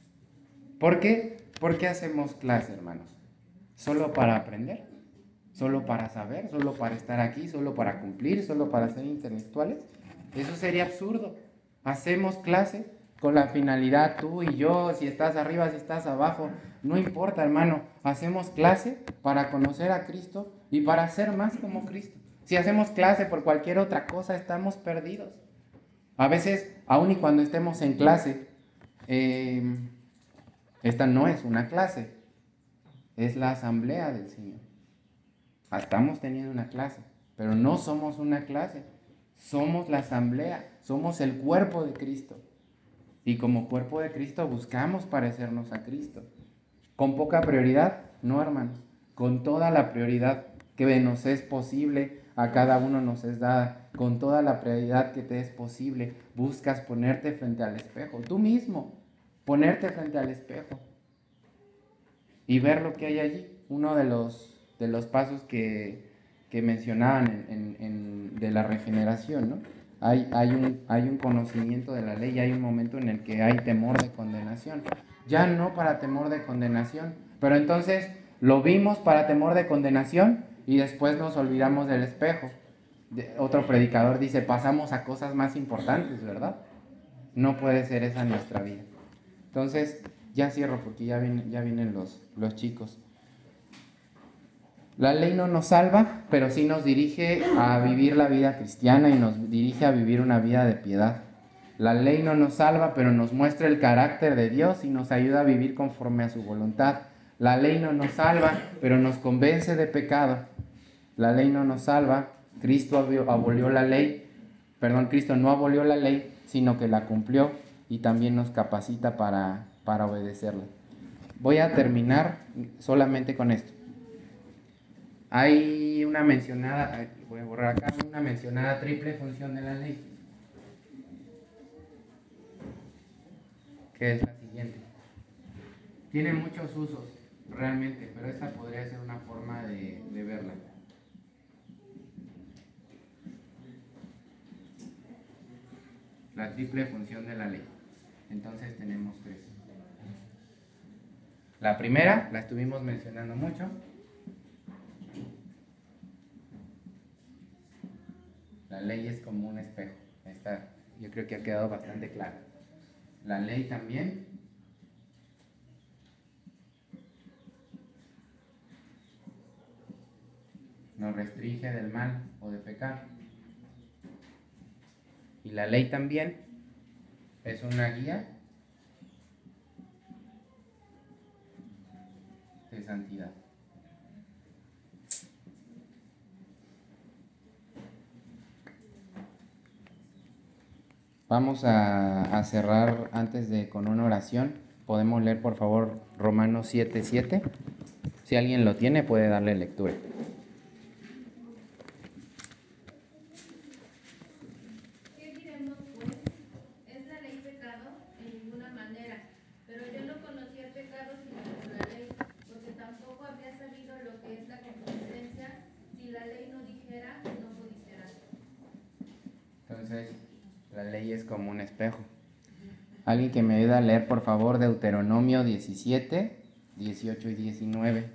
¿Por qué? ¿Por qué hacemos clase, hermanos? ¿Solo para aprender? ¿Solo para saber? ¿Solo para estar aquí? ¿Solo para cumplir? ¿Solo para ser intelectuales? Eso sería absurdo. Hacemos clase con la finalidad, tú y yo, si estás arriba, si estás abajo, no importa, hermano. Hacemos clase para conocer a Cristo y para ser más como Cristo. Si hacemos clase por cualquier otra cosa, estamos perdidos. A veces, aun y cuando estemos en clase, eh, esta no es una clase, es la asamblea del Señor. Estamos teniendo una clase, pero no somos una clase, somos la asamblea, somos el cuerpo de Cristo. Y como cuerpo de Cristo buscamos parecernos a Cristo. ¿Con poca prioridad? No, hermanos. Con toda la prioridad que nos es posible, a cada uno nos es dada. Con toda la prioridad que te es posible, buscas ponerte frente al espejo. Tú mismo, ponerte frente al espejo. Y ver lo que hay allí. uno de los, de los pasos que, que mencionaban en, en, en, de la regeneración, ¿no? Hay, hay, un, hay un conocimiento de la ley y hay un momento en el que hay temor de condenación. Ya no para temor de condenación, pero entonces lo vimos para temor de condenación y después nos olvidamos del espejo. De, otro predicador dice, pasamos a cosas más importantes, ¿verdad? No puede ser esa nuestra vida. Entonces, ya cierro porque ya vienen, ya vienen los, los chicos. La ley no nos salva, pero sí nos dirige a vivir la vida cristiana y nos dirige a vivir una vida de piedad. La ley no nos salva, pero nos muestra el carácter de Dios y nos ayuda a vivir conforme a su voluntad. La ley no nos salva, pero nos convence de pecado. La ley no nos salva, Cristo abolió la ley, perdón, Cristo no abolió la ley, sino que la cumplió y también nos capacita para, para obedecerla. Voy a terminar solamente con esto. Hay una mencionada, voy a borrar acá, una mencionada triple función de la ley, que es la siguiente. Tiene muchos usos, realmente, pero esta podría ser una forma de, de verla. La triple función de la ley. Entonces tenemos tres. La primera, la estuvimos mencionando mucho. La ley es como un espejo. Esta, yo creo que ha quedado bastante claro. La ley también nos restringe del mal o de pecar. Y la ley también es una guía de santidad. Vamos a, a cerrar antes de con una oración. Podemos leer por favor Romanos siete siete. Si alguien lo tiene puede darle lectura.
¿Qué diremos pues? ¿Es la ley pecado? En ninguna manera. Pero yo no conocía el pecado sino por la ley, porque tampoco habría sabido lo que es la concupiscencia si la ley no dijera, no codiciarás.
Entonces, la ley es como un espejo. Alguien que me ayude a leer, por favor, Deuteronomio diecisiete, dieciocho y diecinueve.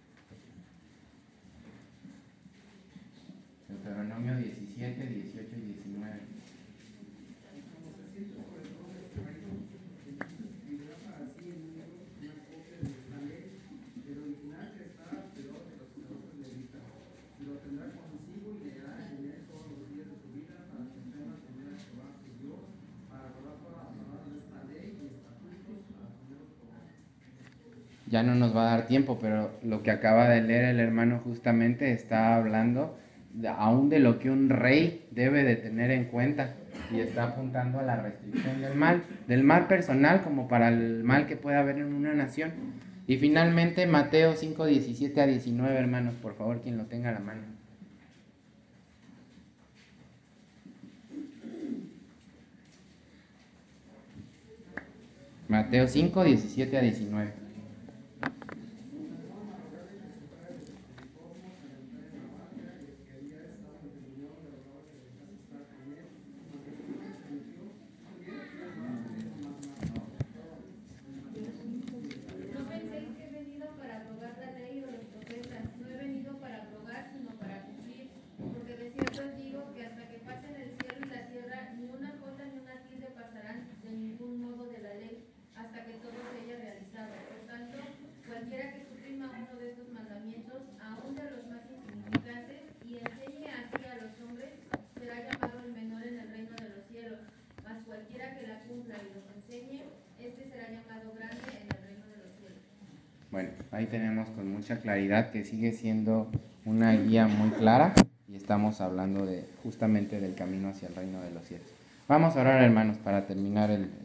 Deuteronomio diecisiete, dieciocho y diecinueve. Ya no nos va a dar tiempo, pero lo que acaba de leer el hermano justamente está hablando de, aún de lo que un rey debe de tener en cuenta y está apuntando a la restricción del mal, del mal personal como para el mal que pueda haber en una nación. Y finalmente Mateo cinco, diecisiete a diecinueve, hermanos, por favor, quien lo tenga a la mano. Mateo cinco, diecisiete a diecinueve. Bueno, ahí tenemos con mucha claridad que sigue siendo una guía muy clara y estamos hablando de justamente del camino hacia el reino de los cielos. Vamos a orar, hermanos, para terminar el,